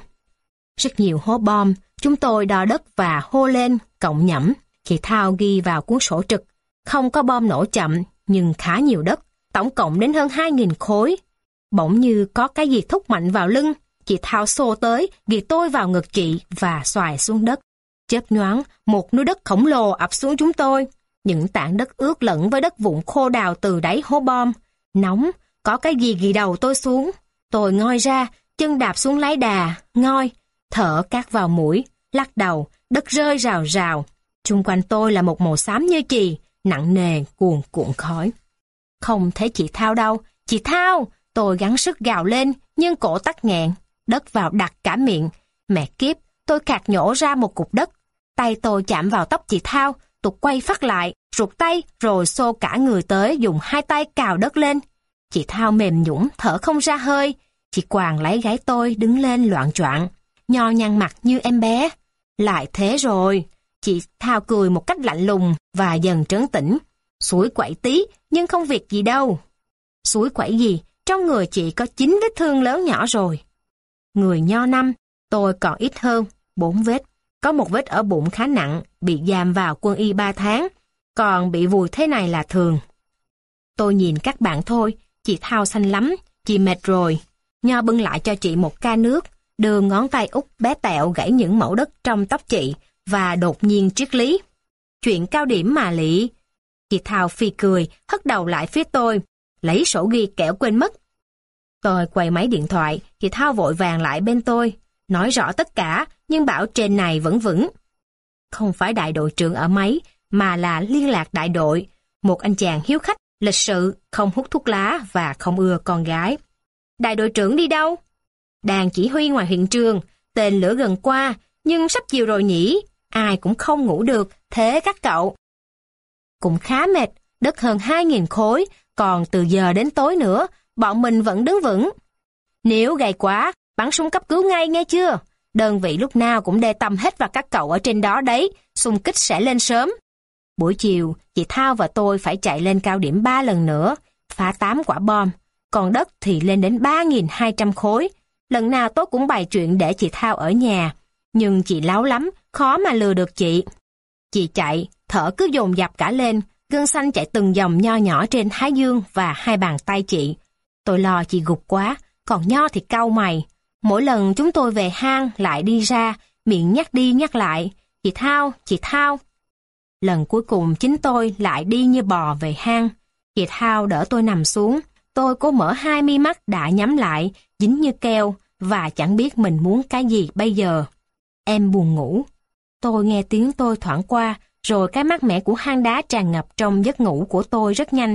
Rất nhiều hố bom, chúng tôi đo đất và hô lên, cộng nhẩm. Chị Thao ghi vào cuốn sổ trực. Không có bom nổ chậm, nhưng khá nhiều đất, tổng cộng đến hơn 2.000 khối. Bỗng như có cái gì thúc mạnh vào lưng, chị Thao xô tới, ghi tôi vào ngực chị và xoài xuống đất. Chớp nhoáng, một núi đất khổng lồ ập xuống chúng tôi. Những tảng đất ướt lẫn với đất vụn khô đào từ đáy hố bom. Nóng, có cái gì ghi đầu tôi xuống. Tôi ngoi ra, chân đạp xuống lái đà, ngoi, thở cát vào mũi, lắc đầu, đất rơi rào rào. Xung quanh tôi là một màu xám như chì, nặng nề cuồn cuộn khói. Không thấy chị Thao đâu. Chị Thao! Tôi gắng sức gào lên, nhưng cổ tắc nghẹn. Đất vào đặc cả miệng. Mẹ kiếp, tôi khạc nhổ ra một cục đất. Tay tôi chạm vào tóc chị Thao, tôi quay phát lại, rụt tay rồi xô cả người tới dùng hai tay cào đất lên. Chị Thao mềm nhũn thở không ra hơi. Chị quàng lấy gáy tôi đứng lên loạng choạng. Nho nhăn mặt như em bé. Lại thế rồi. Chị Thao cười một cách lạnh lùng và dần trấn tĩnh. Sủi quậy tí, nhưng không việc gì đâu. Sủi quậy gì, trong người chị có 9 vết thương lớn nhỏ rồi. Người Nho 5, tôi còn ít hơn, 4 vết. Có một vết ở bụng khá nặng, bị giam vào quân y 3 tháng, còn bị vùi thế này là thường. Tôi nhìn các bạn thôi, chị Thao xanh lắm, chị mệt rồi. Nho bưng lại cho chị một ca nước, đưa ngón tay út bé tẹo gãy những mẩu đất trong tóc chị, và đột nhiên triết lý. Chuyện cao điểm mà Lị. Chị Thao phì cười, hất đầu lại phía tôi, lấy sổ ghi kẻo quên mất. Tôi quay máy điện thoại, chị Thao vội vàng lại bên tôi, nói rõ tất cả, nhưng bảo trên này vẫn vững. Không phải đại đội trưởng ở máy, mà là liên lạc đại đội, một anh chàng hiếu khách, lịch sự, không hút thuốc lá và không ưa con gái. Đại đội trưởng đi đâu? Đang chỉ huy ngoài hiện trường, tên lửa gần qua, nhưng sắp chiều rồi nhỉ, ai cũng không ngủ được, thế các cậu? Cũng khá mệt, đất hơn 2.000 khối, còn từ giờ đến tối nữa, bọn mình vẫn đứng vững. Nếu gầy quá, bắn súng cấp cứu ngay nghe chưa? Đơn vị lúc nào cũng đề tâm hết vào các cậu ở trên đó đấy, xung kích sẽ lên sớm. Buổi chiều, chị Thao và tôi phải chạy lên cao điểm 3 lần nữa, phá 8 quả bom, còn đất thì lên đến 3.200 khối. Lần nào tôi cũng bày chuyện để chị Thao ở nhà, nhưng chị láo lắm, khó mà lừa được chị. Chị chạy, thở cứ dồn dập cả lên, gân xanh chạy từng dòng nho nhỏ trên thái dương và hai bàn tay chị. Tôi lo chị gục quá, còn Nho thì cau mày. Mỗi lần chúng tôi về hang lại đi ra, miệng nhắc đi nhắc lại, chị Thao, chị Thao. Lần cuối cùng chính tôi lại đi như bò về hang. Chị Thao đỡ tôi nằm xuống, tôi cố mở hai mi mắt đã nhắm lại, dính như keo, và chẳng biết mình muốn cái gì bây giờ. Em buồn ngủ. Tôi nghe tiếng tôi thoảng qua, rồi cái mát mẻ của hang đá tràn ngập trong giấc ngủ của tôi rất nhanh.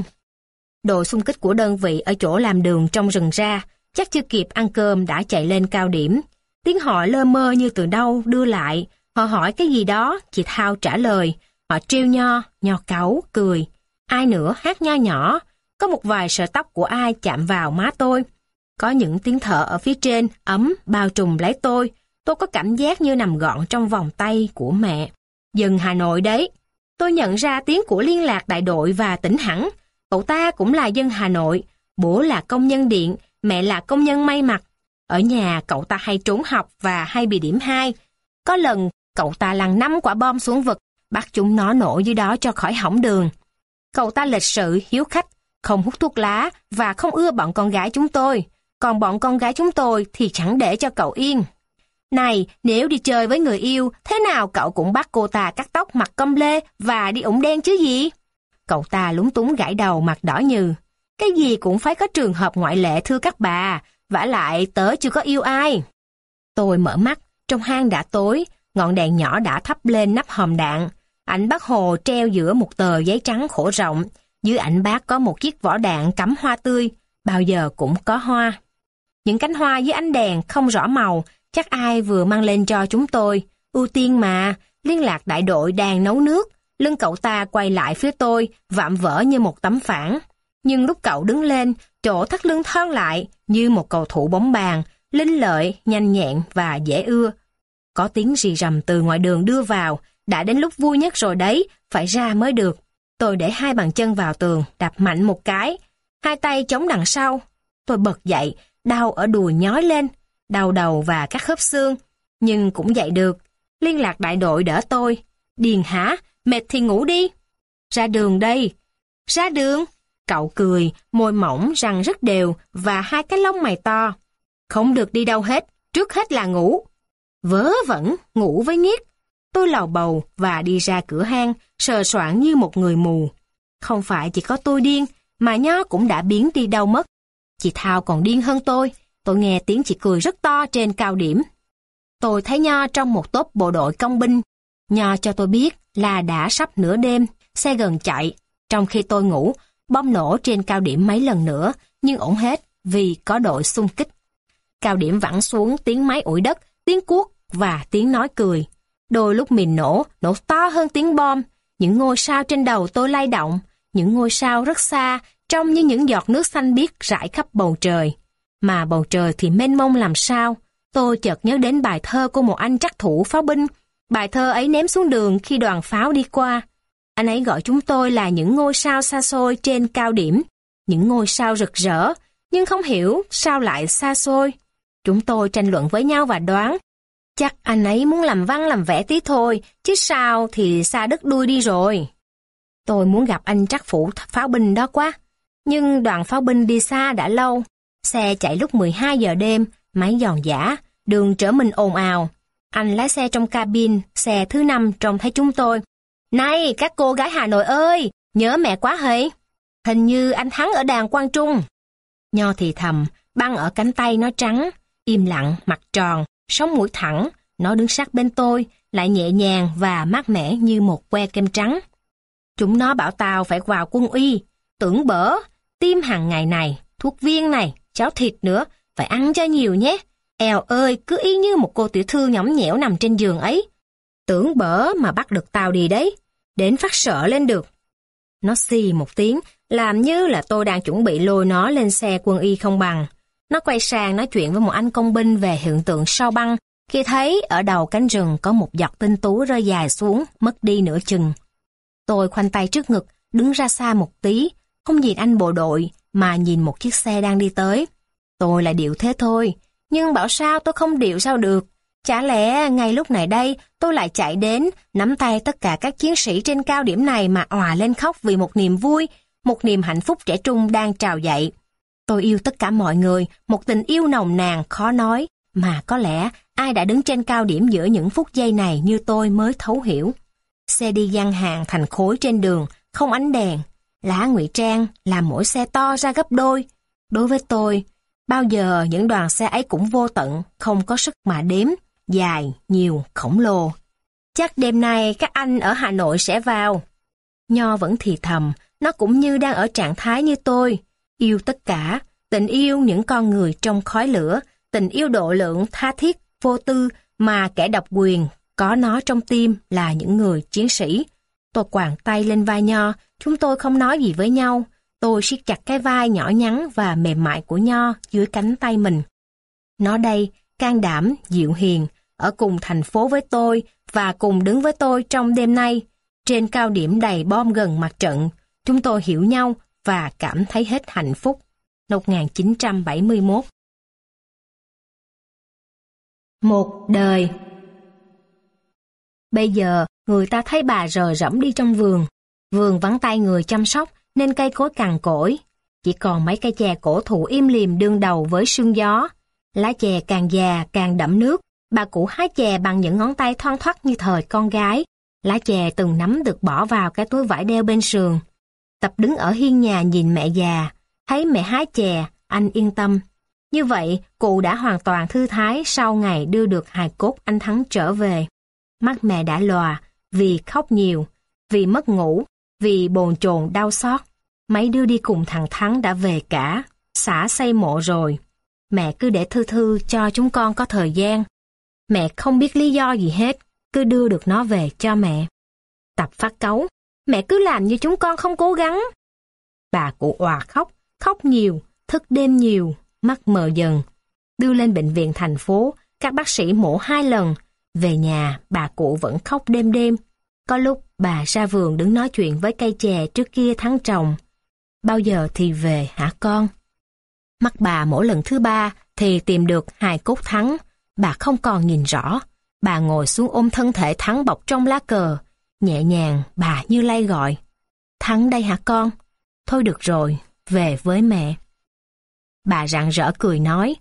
Đội xung kích của đơn vị ở chỗ làm đường trong rừng ra, chắc chưa kịp ăn cơm đã chạy lên cao điểm. Tiếng họ lơ mơ như từ đâu đưa lại, họ hỏi cái gì đó, chị Thao trả lời. Họ trêu Nho, Nho cáu, cười. Ai nữa hát nho nhỏ, có một vài sợi tóc của ai chạm vào má tôi. Có những tiếng thở ở phía trên, ấm, bao trùm lấy tôi có cảm giác như nằm gọn trong vòng tay của mẹ. Dân Hà Nội đấy. Tôi nhận ra tiếng của liên lạc đại đội và tỉnh hẳn. Cậu ta cũng là dân Hà Nội, bố là công nhân điện, mẹ là công nhân may mặc. Ở nhà cậu ta hay trốn học và hay bị điểm 2. Có lần cậu ta lăn 5 quả bom xuống vực, bắt chúng nó nổ dưới đó cho khỏi hỏng đường. Cậu ta lịch sự, hiếu khách, không hút thuốc lá và không ưa bọn con gái chúng tôi. Còn bọn con gái chúng tôi thì chẳng để cho cậu yên. Này, nếu đi chơi với người yêu, thế nào cậu cũng bắt cô ta cắt tóc mặc com lê và đi ủng đen chứ gì? Cậu ta lúng túng gãi đầu mặt đỏ nhừ. Cái gì cũng phải có trường hợp ngoại lệ thưa các bà, vả lại tớ chưa có yêu ai. Tôi mở mắt, trong hang đã tối, ngọn đèn nhỏ đã thắp lên nắp hòm đạn. Ảnh Bác Hồ treo giữa một tờ giấy trắng khổ rộng, dưới ảnh Bác có một chiếc vỏ đạn cắm hoa tươi, bao giờ cũng có hoa. Những cánh hoa dưới ánh đèn không rõ màu, chắc ai vừa mang lên cho chúng tôi. Ưu tiên mà, liên lạc đại đội đang nấu nước, lưng cậu ta quay lại phía tôi, vạm vỡ như một tấm phản. Nhưng lúc cậu đứng lên, chỗ thắt lưng thon lại như một cầu thủ bóng bàn, linh lợi, nhanh nhẹn và dễ ưa. Có tiếng rì rầm từ ngoài đường đưa vào, đã đến lúc vui nhất rồi đấy, phải ra mới được. Tôi để hai bàn chân vào tường, đạp mạnh một cái, hai tay chống đằng sau. Tôi bật dậy, đau ở đùi nhói lên, đau đầu và các khớp xương, nhưng cũng dậy được. Liên lạc đại đội đỡ tôi. Điền hả? Mệt thì ngủ đi. Ra đường đây. Ra đường? Cậu cười, môi mỏng, răng rất đều và hai cái lông mày to. Không được đi đâu hết, trước hết là ngủ. Vớ vẩn, ngủ với Niết. Tôi lầu bầu và đi ra cửa hang, sờ soạng như một người mù. Không phải chỉ có tôi điên, mà Nho cũng đã biến đi đâu mất. Chị Thao còn điên hơn tôi nghe tiếng chị cười rất to trên cao điểm. Tôi thấy Nho trong một tốp bộ đội công binh. Nho cho tôi biết là đã sắp nửa đêm, xe gần chạy. Trong khi tôi ngủ, bom nổ trên cao điểm mấy lần nữa, nhưng ổn hết vì có đội xung kích. Cao điểm vẳng xuống tiếng máy ủi đất, tiếng cuốc và tiếng nói cười. Đôi lúc mìn nổ to hơn tiếng bom. Những ngôi sao trên đầu tôi lay động, những ngôi sao rất xa, trông như những giọt nước xanh biếc rải khắp bầu trời. Mà bầu trời thì mênh mông làm sao. Tôi chợt nhớ đến bài thơ của một anh trắc thủ pháo binh. Bài thơ ấy ném xuống đường khi đoàn pháo đi qua. Anh ấy gọi chúng tôi là những ngôi sao xa xôi trên cao điểm. Những ngôi sao rực rỡ, nhưng không hiểu sao lại xa xôi. Chúng tôi tranh luận với nhau và đoán. Chắc anh ấy muốn làm văn làm vẽ tí thôi, chứ sao thì xa đứt đuôi đi rồi. Tôi muốn gặp anh trắc phủ pháo binh đó quá. Nhưng đoàn pháo binh đi xa đã lâu. Xe chạy lúc 12 giờ đêm, máy giòn giã, đường trở mình ồn ào. Anh lái xe trong cabin, xe thứ 5 trông thấy chúng tôi. Này, các cô gái Hà Nội ơi, nhớ mẹ quá hầy. Hình như anh Thắng ở đàn Quang Trung. Nho thì thầm, băng ở cánh tay nó trắng, im lặng, mặt tròn, sống mũi thẳng. Nó đứng sát bên tôi, lại nhẹ nhàng và mát mẻ như một que kem trắng. Chúng nó bảo tao phải vào quân y, tưởng bở, tiêm hàng ngày này, thuốc viên này, cháo thịt nữa, phải ăn cho nhiều nhé. Èo ơi, cứ y như một cô tiểu thư nhõng nhẽo nằm trên giường ấy. Tưởng bở mà bắt được tao đi đấy, đến phát sợ lên được. Nó xì một tiếng, làm như là tôi đang chuẩn bị lôi nó lên xe quân y không bằng. Nó quay sang nói chuyện với một anh công binh về hiện tượng sao băng, khi thấy ở đầu cánh rừng có một giọt tinh tú rơi dài xuống, mất đi nửa chừng. Tôi khoanh tay trước ngực, đứng ra xa một tí, không nhìn anh bộ đội, mà nhìn một chiếc xe đang đi tới. Tôi lại điệu thế thôi, nhưng bảo sao tôi không điệu sao được. Chả lẽ ngay lúc này đây tôi lại chạy đến, nắm tay tất cả các chiến sĩ trên cao điểm này mà òa lên khóc vì một niềm vui, một niềm hạnh phúc trẻ trung đang trào dậy. Tôi yêu tất cả mọi người, một tình yêu nồng nàn khó nói, mà có lẽ ai đã đứng trên cao điểm giữa những phút giây này như tôi mới thấu hiểu. Xe đi giăng hàng thành khối trên đường, không ánh đèn, lá ngụy trang làm mỗi xe to ra gấp đôi. Đối với tôi, bao giờ những đoàn xe ấy cũng vô tận, không có sức mà đếm, dài, nhiều, khổng lồ. Chắc đêm nay các anh ở Hà Nội sẽ vào. Nho vẫn thì thầm, nó cũng như đang ở trạng thái như tôi. Yêu tất cả, tình yêu những con người trong khói lửa, tình yêu độ lượng, tha thiết, vô tư mà kẻ độc quyền có nó trong tim là những người chiến sĩ. Tôi quàng tay lên vai Nho, chúng tôi không nói gì với nhau. Tôi siết chặt cái vai nhỏ nhắn và mềm mại của Nho dưới cánh tay mình. Nó đây, can đảm, dịu hiền, ở cùng thành phố với tôi và cùng đứng với tôi trong đêm nay. Trên cao điểm đầy bom gần mặt trận, chúng tôi hiểu nhau và cảm thấy hết hạnh phúc. 1971. Một đời. Bây giờ, người ta thấy bà rờ rẫm đi trong vườn. Vườn vắng tay người chăm sóc nên cây cối cằn cỗi. Chỉ còn mấy cây chè cổ thụ im lìm đương đầu với sương gió. Lá chè càng già càng đẫm nước. Bà cụ hái chè bằng những ngón tay thoăn thoắt như thời con gái. Lá chè từng nắm được bỏ vào cái túi vải đeo bên sườn. Tập đứng ở hiên nhà nhìn mẹ già. Thấy mẹ hái chè, anh yên tâm. Như vậy, cụ đã hoàn toàn thư thái sau ngày đưa được hài cốt anh Thắng trở về. Mắt mẹ đã lòa, vì khóc nhiều, vì mất ngủ, vì bồn chồn đau xót. Mấy đứa đi cùng thằng Thắng đã về cả, xã xây mộ rồi. Mẹ cứ để thư thư cho chúng con có thời gian. Mẹ không biết lý do gì hết, cứ đưa được nó về cho mẹ. Tập phát cáu, mẹ cứ làm như chúng con không cố gắng. Bà cụ òa khóc, khóc nhiều, thức đêm nhiều, mắt mờ dần. Đưa lên bệnh viện thành phố, các bác sĩ mổ 2 lần. Về nhà, bà cụ vẫn khóc đêm đêm. Có lúc bà ra vườn đứng nói chuyện với cây chè trước kia Thắng trồng. Bao giờ thì về hả con? Mắt bà mỗi lần thứ 3 thì tìm được hài cốt Thắng. Bà không còn nhìn rõ. Bà ngồi xuống ôm thân thể Thắng bọc trong lá cờ. Nhẹ nhàng bà như lay gọi. Thắng đây hả con? Thôi được rồi, về với mẹ. Bà rạng rỡ cười nói.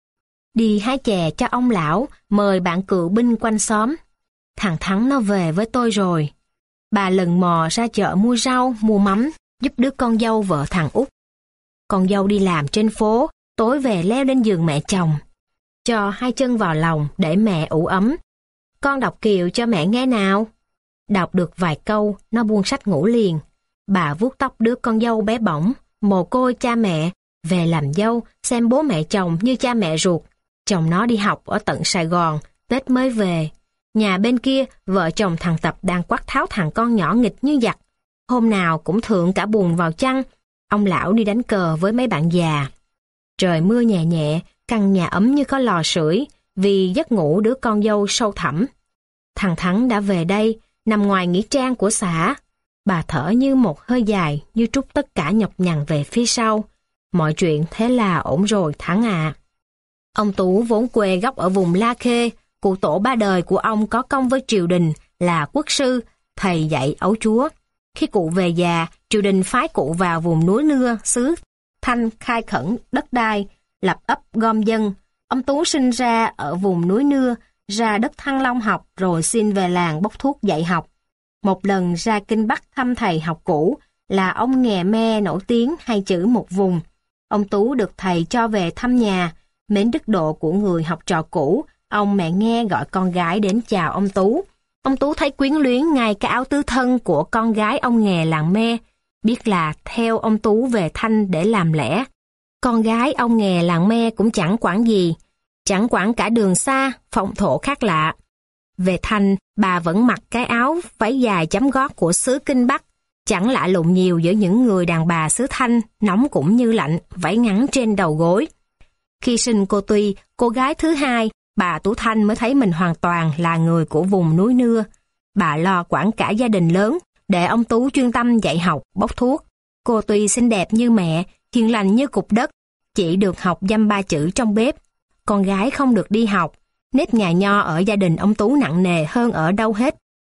Đi hái chè cho ông lão, mời bạn cựu binh quanh xóm. Thằng Thắng nó về với tôi rồi. Bà lần mò ra chợ mua rau, mua mắm, giúp đứa con dâu vợ thằng Út. Con dâu đi làm trên phố, tối về leo lên giường mẹ chồng. Cho 2 chân vào lòng để mẹ ủ ấm. Con đọc Kiều cho mẹ nghe nào. Đọc được vài câu, nó buông sách ngủ liền. Bà vuốt tóc đứa con dâu bé bỏng, mồ côi cha mẹ, về làm dâu, xem bố mẹ chồng như cha mẹ ruột. Chồng nó đi học ở tận Sài Gòn, Tết mới về. Nhà bên kia, vợ chồng thằng Tập đang quát tháo thằng con nhỏ nghịch như giặc. Hôm nào cũng thượng cả buồng vào chăn. Ông lão đi đánh cờ với mấy bạn già. Trời mưa nhẹ nhẹ, căn nhà ấm như có lò sưởi, vì giấc ngủ đứa con dâu sâu thẳm. Thằng Thắng đã về đây, nằm ngoài nghĩa trang của xã. Bà thở như một hơi dài, như trút tất cả nhọc nhằn về phía sau. Mọi chuyện thế là ổn rồi Thắng à. Ông Tú vốn quê gốc ở vùng La Khê. Cụ tổ 3 đời của ông có công với triều đình, là quốc sư, thầy dạy ấu chúa. Khi cụ về già, triều đình phái cụ vào vùng núi Nưa, xứ Thanh khai khẩn đất đai, lập ấp gom dân. Ông Tú sinh ra ở vùng núi Nưa, ra đất Thăng Long học rồi xin về làng bốc thuốc dạy học. Một lần ra Kinh Bắc thăm thầy học cũ, là ông Nghè Me nổi tiếng hay chữ một vùng. Ông Tú được thầy cho về thăm nhà, mến đức độ của người học trò cũ. Ông mẹ nghe gọi con gái đến chào ông Tú. Ông Tú thấy quyến luyến ngay cái áo tứ thân của con gái ông Nghè làng Me, biết là theo ông Tú về Thanh để làm lẽ. Con gái ông Nghè làng Me cũng chẳng quản gì, chẳng quản cả đường xa, phong thổ khác lạ. Về Thanh, bà vẫn mặc cái áo váy dài chấm gót của xứ Kinh Bắc, chẳng lạ lùng nhiều giữa những người đàn bà xứ Thanh, nóng cũng như lạnh, váy ngắn trên đầu gối. Khi sinh cô Tuy, cô gái thứ 2, bà Tú Thanh mới thấy mình hoàn toàn là người của vùng núi Nưa. Bà lo quản cả gia đình lớn, để ông Tú chuyên tâm dạy học, bốc thuốc. Cô Tuy xinh đẹp như mẹ, hiền lành như cục đất, chỉ được học dăm 3 chữ trong bếp. Con gái không được đi học, nếp nhà nho ở gia đình ông Tú nặng nề hơn ở đâu hết.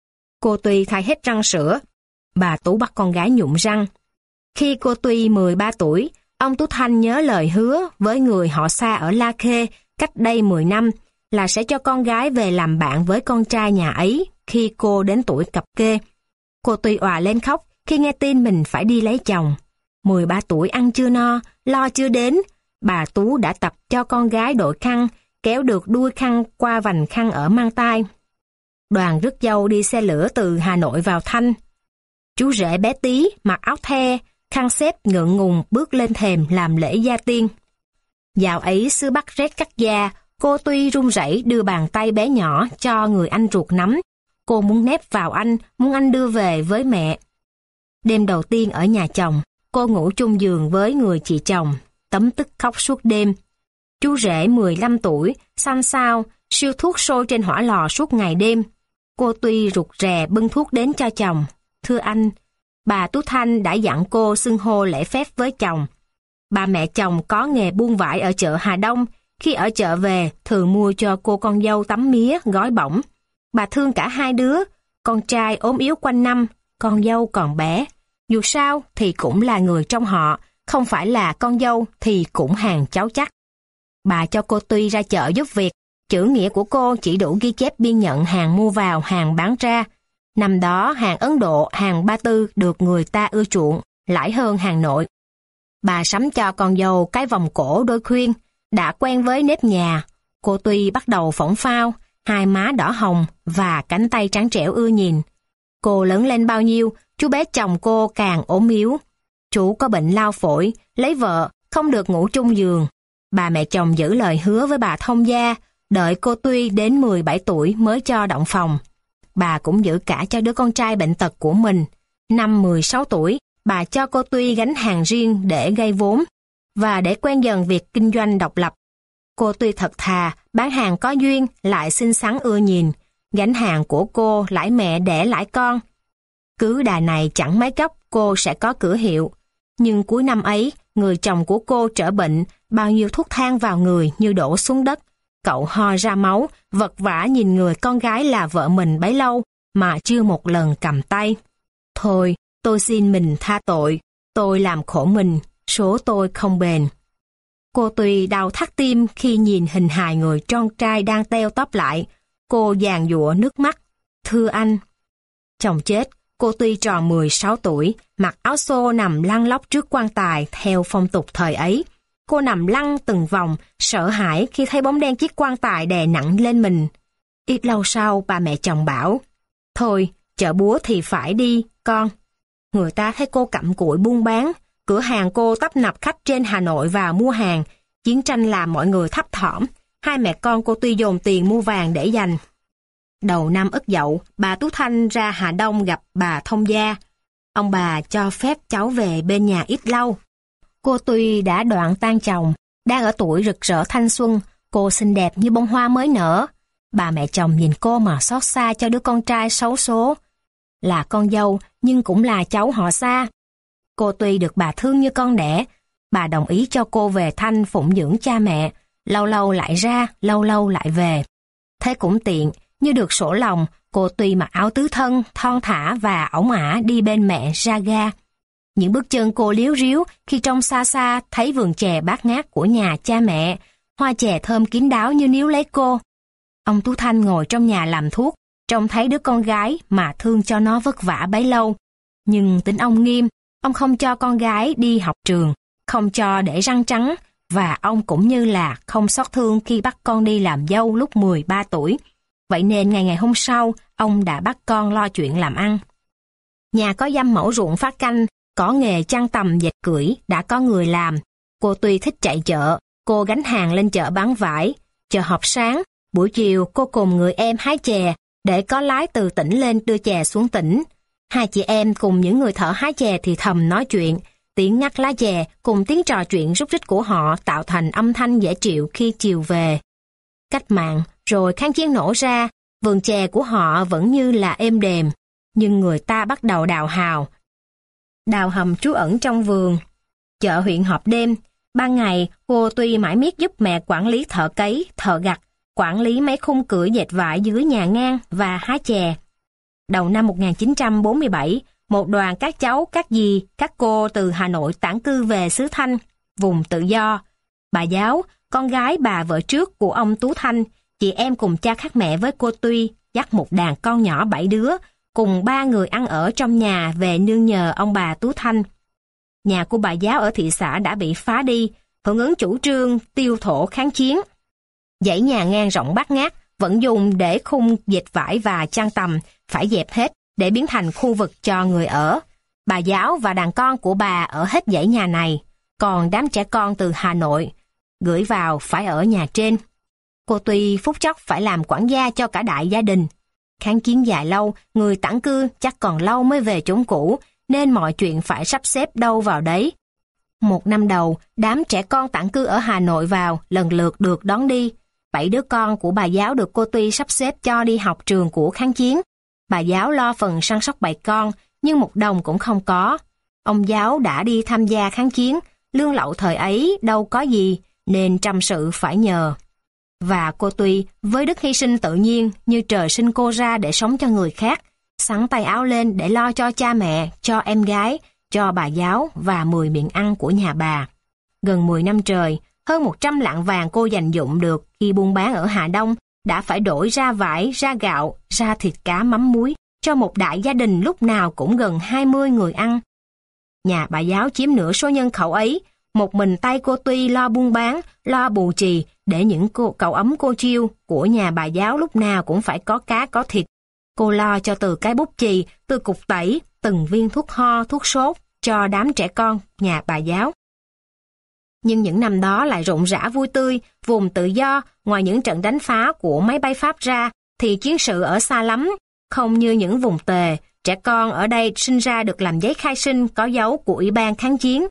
Cô Tuy khai hết răng sữa, bà Tú bắt con gái nhuộm răng. Khi cô Tuy 13 tuổi, ông Tú Thanh nhớ lời hứa với người họ xa ở La Khê cách đây 10 năm là sẽ cho con gái về làm bạn với con trai nhà ấy khi cô đến tuổi cập kê. Cô Tuy òa lên khóc khi nghe tin mình phải đi lấy chồng. 13 tuổi ăn chưa no, lo chưa đến, bà Tú đã tập cho con gái đội khăn, kéo được đuôi khăn qua vành khăn ở mang tai. Đoàn rước dâu đi xe lửa từ Hà Nội vào Thanh. Chú rể bé Tí mặc áo the, khăn xếp ngượng ngùng bước lên thềm làm lễ gia tiên. Dạo ấy xứ Bắc rét cắt da, cô Tuy run rẩy đưa bàn tay bé nhỏ cho người anh ruột nắm. Cô muốn nép vào anh, muốn anh đưa về với mẹ. Đêm đầu tiên ở nhà chồng, cô ngủ chung giường với người chị chồng, tấm tức khóc suốt đêm. Chú rể 15 tuổi, xanh xao, siêu thuốc sôi trên hỏa lò suốt ngày đêm. Cô Tuy rụt rè bưng thuốc đến cho chồng. Thưa anh, bà Tú Thanh đã dặn cô xưng hô lễ phép với chồng. Bà mẹ chồng có nghề buôn vải ở chợ Hà Đông, khi ở chợ về thường mua cho cô con dâu tấm mía, gói bỏng. Bà thương cả 2 đứa, con trai ốm yếu quanh năm, con dâu còn bé. Dù sao thì cũng là người trong họ, không phải là con dâu thì cũng hàng cháu chắc. Bà cho cô Tuy ra chợ giúp việc, chữ nghĩa của cô chỉ đủ ghi chép biên nhận hàng mua vào, hàng bán ra. Năm đó hàng Ấn Độ, hàng Ba Tư được người ta ưa chuộng, lãi hơn hàng nội. Bà sắm cho con dâu cái vòng cổ đôi khuyên, đã quen với nếp nhà. Cô Tuy bắt đầu phỏng phao, hai má đỏ hồng và cánh tay trắng trẻo ưa nhìn. Cô lớn lên bao nhiêu, chú bé chồng cô càng ốm yếu. Chú có bệnh lao phổi, lấy vợ, không được ngủ chung giường. Bà mẹ chồng giữ lời hứa với bà thông gia, đợi cô Tuy đến 17 tuổi mới cho động phòng. bà cũng giữ cả cho đứa con trai bệnh tật của mình. Năm 16 tuổi, bà cho cô Tuy gánh hàng riêng để gây vốn và để quen dần việc kinh doanh độc lập. Cô Tuy thật thà, bán hàng có duyên, lại xinh xắn ưa nhìn. Gánh hàng của cô lãi mẹ đẻ lãi con. Cứ đà này chẳng mấy chốc cô sẽ có cửa hiệu. Nhưng cuối năm ấy, người chồng của cô trở bệnh, bao nhiêu thuốc thang vào người như đổ xuống đất. Cậu ho ra máu, vật vã nhìn người con gái là vợ mình bấy lâu mà chưa một lần cầm tay. Thôi, tôi xin mình tha tội, tôi làm khổ mình, số tôi không bền. Cô Tuy đau thắt tim khi nhìn hình hài người con trai đang teo tóp lại. Cô giàn giụa nước mắt. Thưa anh. Chồng chết, cô Tuy tròn 16 tuổi, mặc áo xô nằm lăn lóc trước quan tài theo phong tục thời ấy. Cô nằm lăn từng vòng, sợ hãi khi thấy bóng đen chiếc quan tài đè nặng lên mình. Ít lâu sau, bà mẹ chồng bảo, thôi, chợ búa thì phải đi, con. Người ta thấy cô cặm cụi buôn bán, cửa hàng cô tấp nập khách trên Hà Nội vào mua hàng. Chiến tranh làm mọi người thấp thỏm, hai mẹ con cô Tuy dồn tiền mua vàng để dành. Đầu năm Ất Dậu, bà Tú Thanh ra Hà Đông gặp bà Thông Gia. Ông bà cho phép cháu về bên nhà ít lâu. Cô Tuy đã đoạn tan chồng, đang ở tuổi rực rỡ thanh xuân, cô xinh đẹp như bông hoa mới nở. Bà mẹ chồng nhìn cô mà xót xa cho đứa con trai xấu số. Là con dâu, nhưng cũng là cháu họ xa. Cô Tuy được bà thương như con đẻ. Bà đồng ý cho cô về Thanh phụng dưỡng cha mẹ, lâu lâu lại ra, lâu lâu lại về. Thế cũng tiện, như được sổ lòng, cô Tuy mặc áo tứ thân, thon thả và ổng ả đi bên mẹ ra ga. Những bước chân cô líu ríu khi trông xa xa thấy vườn chè bát ngát của nhà cha mẹ, hoa chè thơm kín đáo như níu lấy cô. Ông Tú Thanh ngồi trong nhà làm thuốc, trông thấy đứa con gái mà thương cho nó vất vả bấy lâu. Nhưng tính ông nghiêm, ông không cho con gái đi học trường, không cho để răng trắng, và ông cũng như là không xót thương khi bắt con đi làm dâu lúc 13 tuổi. Vậy nên ngày hôm sau, ông đã bắt con lo chuyện làm ăn. Nhà có dăm mẫu ruộng phát canh, có nghề chăn tằm dệt cưỡi, đã có người làm. Cô Tuy thích chạy chợ, cô gánh hàng lên chợ bán vải. Chợ họp sáng, buổi chiều cô cùng người em hái chè, để có lái từ tỉnh lên đưa chè xuống tỉnh. Hai chị em cùng những người thợ hái chè thì thầm nói chuyện, tiếng ngắt lá chè cùng tiếng trò chuyện rúc rích của họ tạo thành âm thanh dễ chịu khi chiều về. Cách mạng, rồi kháng chiến nổ ra, vườn chè của họ vẫn như là êm đềm, nhưng người ta bắt đầu đào hào, đào hầm trú ẩn trong vườn. Chợ huyện họp đêm, ban ngày cô Tuy mãi miết giúp mẹ quản lý thợ cấy, thợ gặt, quản lý mấy khung cửa dệt vải dưới nhà ngang và hái chè. Đầu năm 1947, một đoàn các cháu, các dì, các cô từ Hà Nội tản cư về xứ Thanh, vùng tự do. Bà Giáo, con gái bà vợ trước của ông Tú Thanh, chị em cùng cha khác mẹ với cô Tuy, dắt một đàn con nhỏ 7 đứa, cùng 3 người ăn ở trong nhà về nương nhờ ông bà Tú Thanh. Nhà của bà Giáo ở thị xã đã bị phá đi, hưởng ứng chủ trương tiêu thổ kháng chiến. Dãy nhà ngang rộng bát ngát, vẫn dùng để khung dệt vải và chăn tằm, phải dẹp hết để biến thành khu vực cho người ở. Bà Giáo và đàn con của bà ở hết dãy nhà này, còn đám trẻ con từ Hà Nội gửi vào phải ở nhà trên. Cô Tuy phút chốc phải làm quản gia cho cả đại gia đình. Kháng chiến dài lâu, người tản cư chắc còn lâu mới về chốn cũ, nên mọi chuyện phải sắp xếp đâu vào đấy. Một năm đầu, đám trẻ con tản cư ở Hà Nội vào lần lượt được đón đi. 7 đứa con của bà Giáo được cô Tuy sắp xếp cho đi học trường của kháng chiến. Bà Giáo lo phần săn sóc 7 con, nhưng một đồng cũng không có. Ông Giáo đã đi tham gia kháng chiến, lương lậu thời ấy đâu có gì, nên trăm sự phải nhờ. Và cô Tuy, với đức hy sinh tự nhiên như trời sinh cô ra để sống cho người khác, xắn tay áo lên để lo cho cha mẹ, cho em gái, cho bà Giáo và 10 miệng ăn của nhà bà. Gần 10 năm trời, hơn 100 lạng vàng cô dành dụm được khi buôn bán ở Hà Đông đã phải đổi ra vải, ra gạo, ra thịt cá mắm muối cho một đại gia đình lúc nào cũng gần 20 người ăn. Nhà bà Giáo chiếm nửa số nhân khẩu ấy, một mình tay cô Tuy lo buôn bán, lo bù trì để những cậu ấm cô chiêu của nhà bà Giáo lúc nào cũng phải có cá có thịt. Cô lo cho từ cái bút chì, từ cục tẩy, từng viên thuốc ho, thuốc sốt cho đám trẻ con nhà bà Giáo. Nhưng những năm đó lại rộn rã vui tươi, vùng tự do, ngoài những trận đánh phá của máy bay Pháp ra, thì chiến sự ở xa lắm, Không như những vùng Tề, trẻ con ở đây sinh ra được làm giấy khai sinh có dấu của Ủy ban kháng chiến.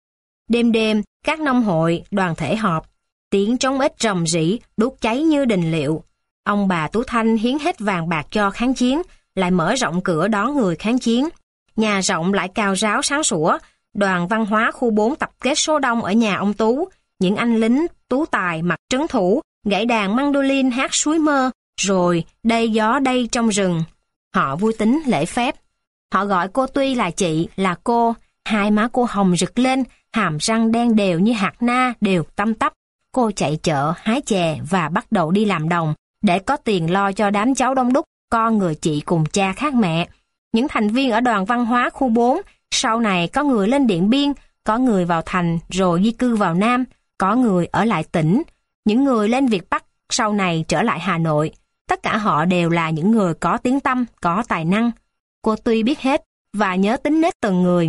Đêm đêm, các nông hội, đoàn thể họp, tiếng trống ếch rầm rĩ, đốt cháy như đình liệu. Ông bà Tú Thanh hiến hết vàng bạc cho kháng chiến, lại mở rộng cửa đón người kháng chiến. Nhà rộng lại cao ráo sáng sủa, đoàn văn hóa khu 4 tập kết số đông ở nhà ông Tú. Những anh lính tú tài mặc trấn thủ, gãy đàn mandolin hát suối mơ, rồi đây gió đây trong rừng. Họ vui tính lễ phép. Họ gọi cô Tuy là chị, là cô. Hai má cô hồng rực lên, hàm răng đen đều như hạt na đều tăm tắp. Cô chạy chợ, hái chè và bắt đầu đi làm đồng để có tiền lo cho đám cháu đông đúc, con người chị cùng cha khác mẹ. Những thành viên ở đoàn văn hóa khu 4, sau này có người lên Điện Biên, có người vào thành rồi di cư vào Nam, có người ở lại tỉnh. Những người lên Việt Bắc sau này trở lại Hà Nội. Tất cả họ đều là những người có tiếng tăm, có tài năng. Cô Tuy biết hết và nhớ tính nết từng người.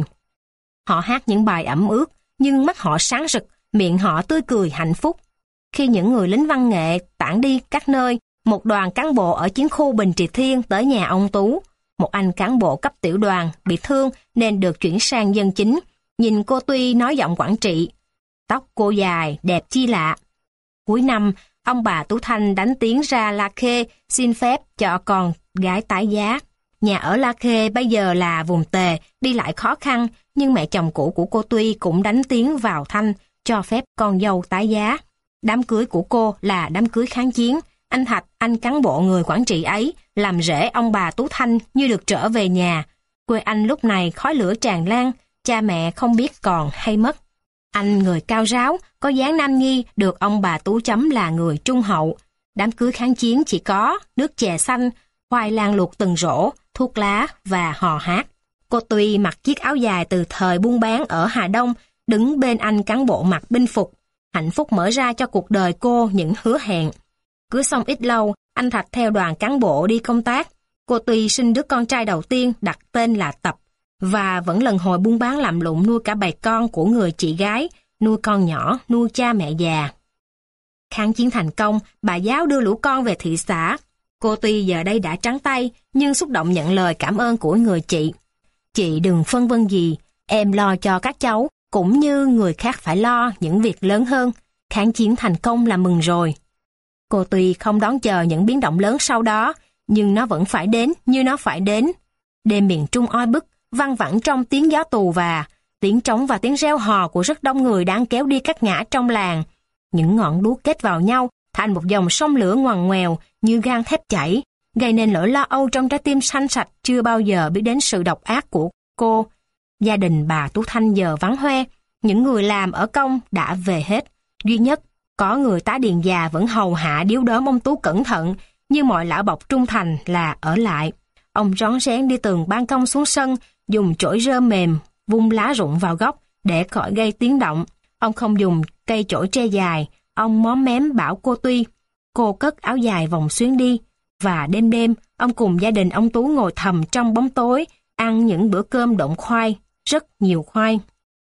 Họ hát những bài ẩm ướt, nhưng mắt họ sáng rực, miệng họ tươi cười hạnh phúc. Khi những người lính văn nghệ tản đi các nơi, một đoàn cán bộ ở chiến khu Bình Trị Thiên tới nhà ông Tú. Một anh cán bộ cấp tiểu đoàn bị thương nên được chuyển sang dân chính. Nhìn cô Tuy nói giọng Quảng Trị. Tóc cô dài, đẹp chi lạ. Cuối năm, ông bà Tú Thanh đánh tiếng ra La Khê xin phép cho con gái tái giá. Nhà ở La Khê bây giờ là vùng Tề, đi lại khó khăn, nhưng mẹ chồng cũ của cô Tuy cũng đánh tiếng vào Thanh, cho phép con dâu tái giá. Đám cưới của cô là đám cưới kháng chiến. Anh Thạch, anh cán bộ người Quảng Trị ấy, làm rễ ông bà Tú Thanh như được trở về nhà. Quê anh lúc này khói lửa tràn lan, cha mẹ không biết còn hay mất. Anh người cao ráo, có dáng nam nhi, được ông bà Tú chấm là người trung hậu. Đám cưới kháng chiến chỉ có nước chè xanh, khoai lang luộc từng rổ, thuốc lá và hò hát. Cô Tuy mặc chiếc áo dài từ thời buôn bán ở Hà Đông, đứng bên anh cán bộ mặc binh phục. Hạnh phúc mở ra cho cuộc đời cô những hứa hẹn. Cưới xong ít lâu, anh Thạch theo đoàn cán bộ đi công tác. Cô Tuy sinh đứa con trai đầu tiên đặt tên là Tập, và vẫn lần hồi buôn bán làm lụng nuôi cả bầy con của người chị gái, nuôi con nhỏ, nuôi cha mẹ già. Kháng chiến thành công, bà giáo đưa lũ con về thị xã. Cô Tuy giờ đây đã trắng tay, nhưng xúc động nhận lời cảm ơn của người chị. Chị đừng phân vân gì, em lo cho các cháu, cũng như người khác phải lo những việc lớn hơn. Kháng chiến thành công là mừng rồi. Cô Tuy không đón chờ những biến động lớn sau đó, nhưng nó vẫn phải đến như nó phải đến. Đêm miền Trung oi bức, văng vẳng trong tiếng gió tù và tiếng trống và tiếng reo hò của rất đông người đang kéo đi các ngã trong làng. Những ngọn đuốc kết vào nhau thành một dòng sông lửa ngoằn ngoèo như gang thép chảy, gây nên nỗi lo âu trong trái tim xanh sạch chưa bao giờ biết đến sự độc ác của cô. Gia đình bà Tú Thanh giờ vắng hoe, những người làm ở công đã về hết. Duy nhất, có người tá điền già vẫn hầu hạ điếu đóm ông Tú cẩn thận, như mọi lão bộc trung thành là ở lại. Ông rón rén đi tường ban công xuống sân, dùng chổi rơm mềm, vung lá rụng vào gốc để khỏi gây tiếng động. Ông không dùng cây chổi tre dài, ông móm mém bảo cô Tuy. Cô cất áo dài vòng xuyến đi, và đêm đêm, ông cùng gia đình ông Tú ngồi thầm trong bóng tối, ăn những bữa cơm độn khoai, rất nhiều khoai.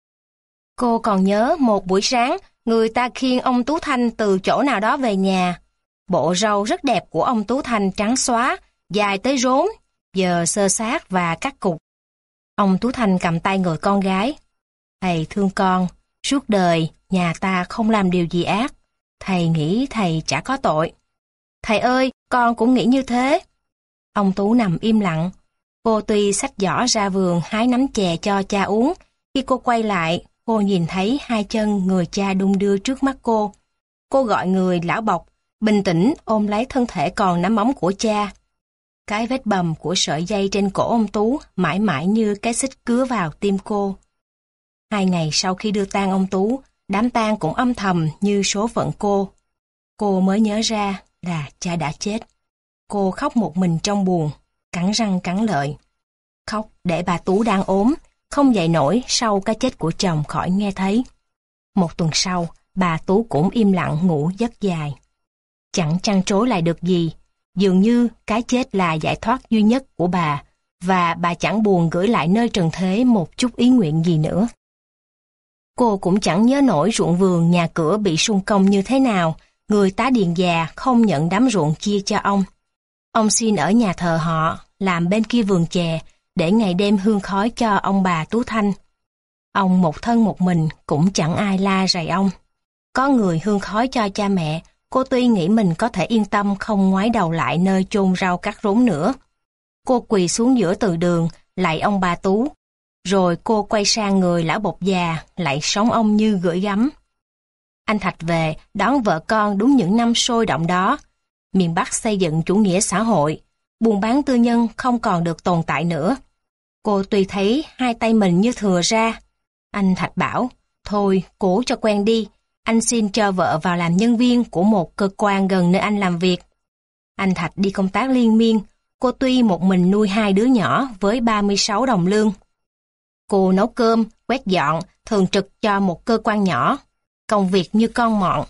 Cô còn nhớ một buổi sáng, người ta khiêng ông Tú Thanh từ chỗ nào đó về nhà. Bộ râu rất đẹp của ông Tú Thanh trắng xóa, dài tới rốn, giờ xơ xác và cắt cục. Ông Tú Thanh cầm tay người con gái. Thầy thương con, suốt đời nhà ta không làm điều gì ác. Thầy nghĩ thầy chả có tội. Thầy ơi, con cũng nghĩ như thế. Ông Tú nằm im lặng. Cô Tuy xách giỏ ra vườn hái nắm chè cho cha uống. Khi cô quay lại, cô nhìn thấy hai chân người cha đung đưa trước mắt cô. Cô gọi người lão bộc, bình tĩnh ôm lấy thân thể còn nắm móng của cha. Cái vết bầm của sợi dây trên cổ ông Tú mãi mãi như cái xích cứa vào tim cô. 2 ngày sau khi đưa tang ông Tú, đám tang cũng âm thầm như số phận cô. Cô mới nhớ ra là cha đã chết. Cô khóc một mình trong buồn, cắn răng cắn lợi. Khóc để bà Tú đang ốm, không dậy nổi sau cái chết của chồng khỏi nghe thấy. 1 tuần sau, bà Tú cũng im lặng ngủ giấc dài. Chẳng trăn trối lại được gì, dường như cái chết là giải thoát duy nhất của bà, và bà chẳng buồn gửi lại nơi trần thế một chút ý nguyện gì nữa. Cô cũng chẳng nhớ nổi ruộng vườn nhà cửa bị sung công như thế nào, người tá điền già không nhận đám ruộng chia cho ông. Ông xin ở nhà thờ họ, làm bên kia vườn chè, để ngày đêm hương khói cho ông bà Tú Thanh. Ông một thân một mình, cũng chẳng ai la rầy ông. Có người hương khói cho cha mẹ, cô tuy nghĩ mình có thể yên tâm không ngoái đầu lại nơi chôn rau cắt rốn nữa. Cô quỳ xuống giữa từ đường, lạy ông bà Tú. Rồi cô quay sang người lão bộc già, lạy sống ông như gửi gắm. Anh Thạch về, đón vợ con đúng những năm sôi động đó. Miền Bắc xây dựng chủ nghĩa xã hội, buôn bán tư nhân không còn được tồn tại nữa. Cô tuy thấy hai tay mình như thừa ra. Anh Thạch bảo, thôi cố cho quen đi, anh xin cho vợ vào làm nhân viên của một cơ quan gần nơi anh làm việc. Anh Thạch đi công tác liên miên, cô tuy một mình nuôi hai đứa nhỏ với 36 đồng lương. Cô nấu cơm, quét dọn, thường trực cho một cơ quan nhỏ, công việc như con mọn.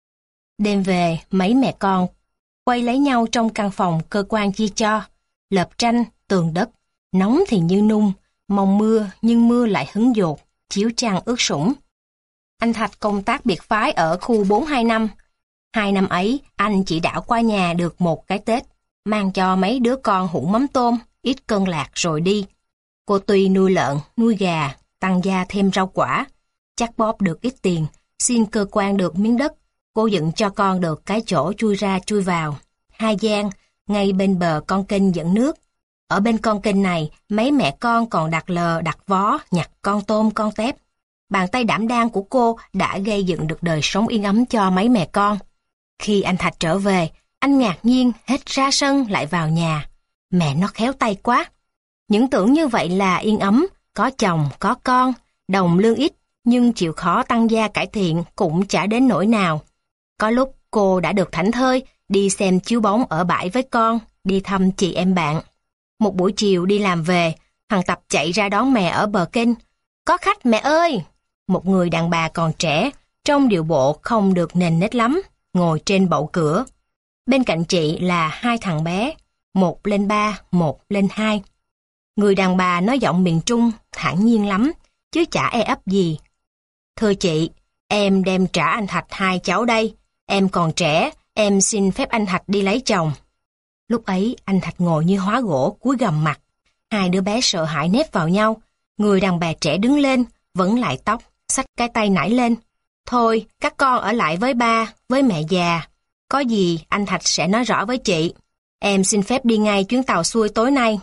Đêm về, mấy mẹ con quay lấy nhau trong căn phòng cơ quan chia cho, lợp tranh, tường đất, nóng thì như nung, mong mưa nhưng mưa lại hứng dột, chiếu chăn ướt sũng. Anh Thạch công tác biệt phái ở khu 425. 2 năm ấy, anh chỉ đảo qua nhà được một cái Tết, mang cho mấy đứa con hũ mắm tôm, ít cân lạc rồi đi. Cô tuy nuôi lợn, nuôi gà, tăng gia thêm rau quả, chắc bóp được ít tiền, xin cơ quan được miếng đất, cô dựng cho con được cái chỗ chui ra chui vào. 2 gian, ngay bên bờ con kênh dẫn nước. Ở bên con kênh này, mấy mẹ con còn đặt lờ, đặt vó, nhặt con tôm, con tép. Bàn tay đảm đang của cô đã gây dựng được đời sống yên ấm cho mấy mẹ con. Khi anh Thạch trở về, anh ngạc nhiên hết ra sân lại vào nhà. Mẹ nó khéo tay quá. Những tưởng như vậy là yên ấm, có chồng, có con, đồng lương ít, nhưng chịu khó tăng gia cải thiện cũng chả đến nỗi nào. Có lúc cô đã được thảnh thơi, đi xem chiếu bóng ở bãi với con, đi thăm chị em bạn. Một buổi chiều đi làm về, thằng Tập chạy ra đón mẹ ở bờ kênh. Có khách mẹ ơi! Một người đàn bà còn trẻ, trông điệu bộ không được nền nết lắm, ngồi trên bậu cửa. Bên cạnh chị là 2 thằng bé, 1 lên 3, 1 lên 2. Người đàn bà nói giọng miền Trung, thản nhiên lắm, chứ chả e ấp gì. Thưa chị, em đem trả anh Thạch 2 cháu đây, em còn trẻ, em xin phép anh Thạch đi lấy chồng. Lúc ấy anh Thạch ngồi như hóa gỗ, cúi gằm mặt. 2 đứa bé sợ hãi nép vào nhau. Người đàn bà trẻ đứng lên, vẫn lại tóc, xách cái tay nải lên. Thôi, các con ở lại với ba, với mẹ già. Có gì anh Thạch sẽ nói rõ với chị. Em xin phép đi ngay chuyến tàu xuôi tối nay.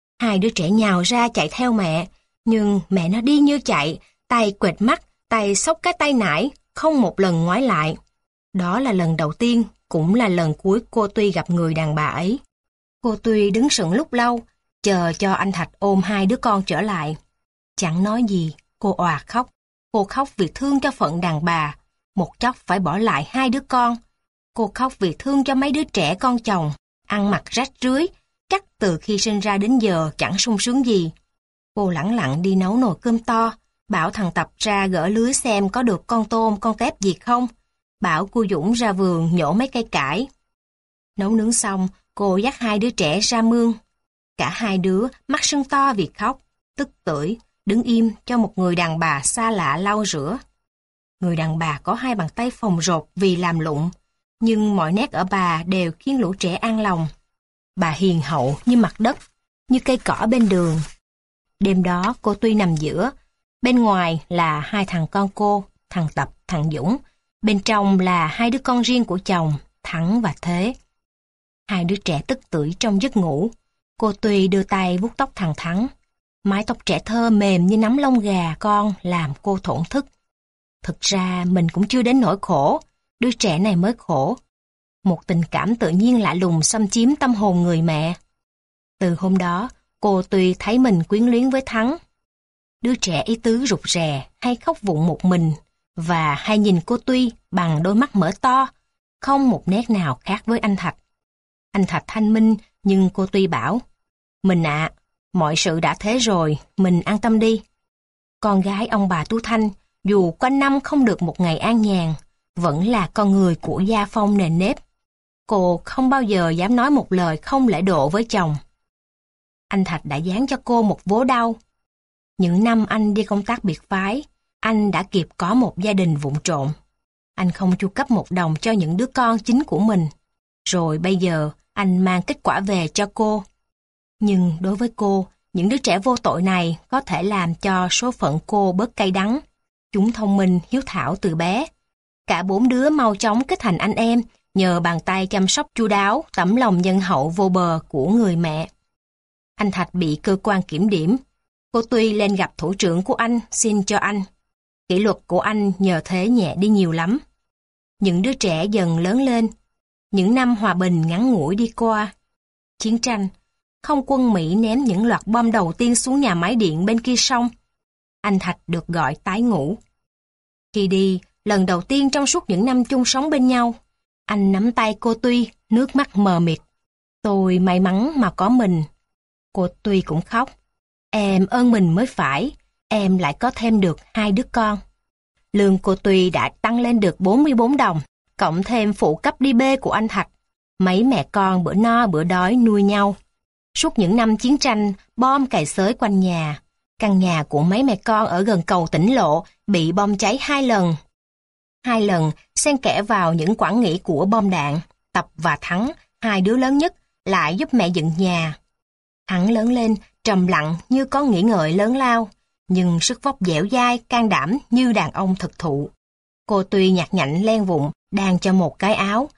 2 đứa trẻ nhào ra chạy theo mẹ, nhưng mẹ nó đi như chạy, tay quệt mắt, tay xốc cái tay nải, không một lần ngoái lại. Đó là lần đầu tiên, cũng là lần cuối cô Tuy gặp người đàn bà ấy. Cô Tuy đứng sững lúc lâu, chờ cho anh Thạch ôm 2 đứa con trở lại. Chẳng nói gì, cô òa khóc. Cô khóc vì thương cho phận đàn bà, một chốc phải bỏ lại 2 đứa con. Cô khóc vì thương cho mấy đứa trẻ con chồng, ăn mặc rách rưới, chắc từ khi sinh ra đến giờ chẳng sung sướng gì. Cô lẳng lặng đi nấu nồi cơm to, bảo thằng Tập ra gỡ lưới xem có được con tôm, con tép gì không. Bảo cô Dũng ra vườn nhổ mấy cây cải. Nấu nướng xong, cô dắt 2 đứa trẻ ra mương. Cả 2 đứa mắt sưng to vì khóc, tức tưởi, đứng im cho một người đàn bà xa lạ lau rửa. Người đàn bà có 2 bàn tay phồng rộp vì làm lụng, nhưng mọi nét ở bà đều khiến lũ trẻ an lòng. Bà hiền hậu như mặt đất, như cây cỏ bên đường. Đêm đó cô Tuy nằm giữa, bên ngoài là 2 thằng con cô, thằng Tập, thằng Dũng. Bên trong là 2 đứa con riêng của chồng, Thắng và Thế. 2 đứa trẻ tức tưởi trong giấc ngủ. Cô Tuy đưa tay vuốt tóc thằng Thắng. Mái tóc trẻ thơ mềm như nắm lông gà con làm cô thổn thức. Thực ra mình cũng chưa đến nỗi khổ, đứa trẻ này mới khổ. Một tình cảm tự nhiên lạ lùng xâm chiếm tâm hồn người mẹ. Từ hôm đó, cô Tuy thấy mình quyến luyến với Thắng. Đứa trẻ ý tứ rụt rè, hay khóc vụng một mình, và hay nhìn cô Tuy bằng đôi mắt mở to, không một nét nào khác với anh Thạch. Anh Thạch thanh minh, nhưng cô Tuy bảo, mình ạ, mọi sự đã thế rồi, mình an tâm đi. Con gái ông bà Tú Thanh, dù quanh năm không được một ngày an nhàn, vẫn là con người của gia phong nền nếp. Cô không bao giờ dám nói một lời không lễ độ với chồng. Anh Thạch đã giáng cho cô một vố đau. Những năm anh đi công tác biệt phái, anh đã kịp có một gia đình vụng trộm. Anh không chu cấp một đồng cho những đứa con chính của mình. Rồi bây giờ, anh mang kết quả về cho cô. Nhưng đối với cô, những đứa trẻ vô tội này có thể làm cho số phận cô bớt cay đắng. Chúng thông minh, hiếu thảo từ bé. Cả 4 đứa mau chóng kết thành anh em nhờ bàn tay chăm sóc chu đáo, tấm lòng nhân hậu vô bờ của người mẹ. Anh Thạch bị cơ quan kiểm điểm. Cô Tuy lên gặp thủ trưởng của anh xin cho anh. Kỷ luật của anh nhờ thế nhẹ đi nhiều lắm. Những đứa trẻ dần lớn lên. Những năm hòa bình ngắn ngủi đi qua. Chiến tranh, không quân Mỹ ném những loạt bom đầu tiên xuống nhà máy điện bên kia sông. Anh Thạch được gọi tái ngũ. Khi đi, lần đầu tiên trong suốt những năm chung sống bên nhau, anh nắm tay cô Tuy, nước mắt mờ mịt. Tôi may mắn mà có mình. Cô Tuy cũng khóc. Em ơn mình mới phải, em lại có thêm được 2 đứa con. Lương cô Tuy đã tăng lên được 44 đồng, cộng thêm phụ cấp đi bê của anh Thạch. Mấy mẹ con bữa no bữa đói nuôi nhau. Suốt những năm chiến tranh, bom cày xới quanh nhà. Căn nhà của mấy mẹ con ở gần cầu Tỉnh Lộ bị bom cháy 2 lần. 2 lần xen kẽ vào những quãng nghỉ của bom đạn. Tập và Thắng, 2 đứa lớn nhất, lại giúp mẹ dựng nhà. Thắng lớn lên, trầm lặng như có nghĩ ngợi lớn lao, nhưng sức vóc dẻo dai, can đảm như đàn ông thực thụ. Cô Tuy nhặt nhạnh len vụn, đan cho một cái áo.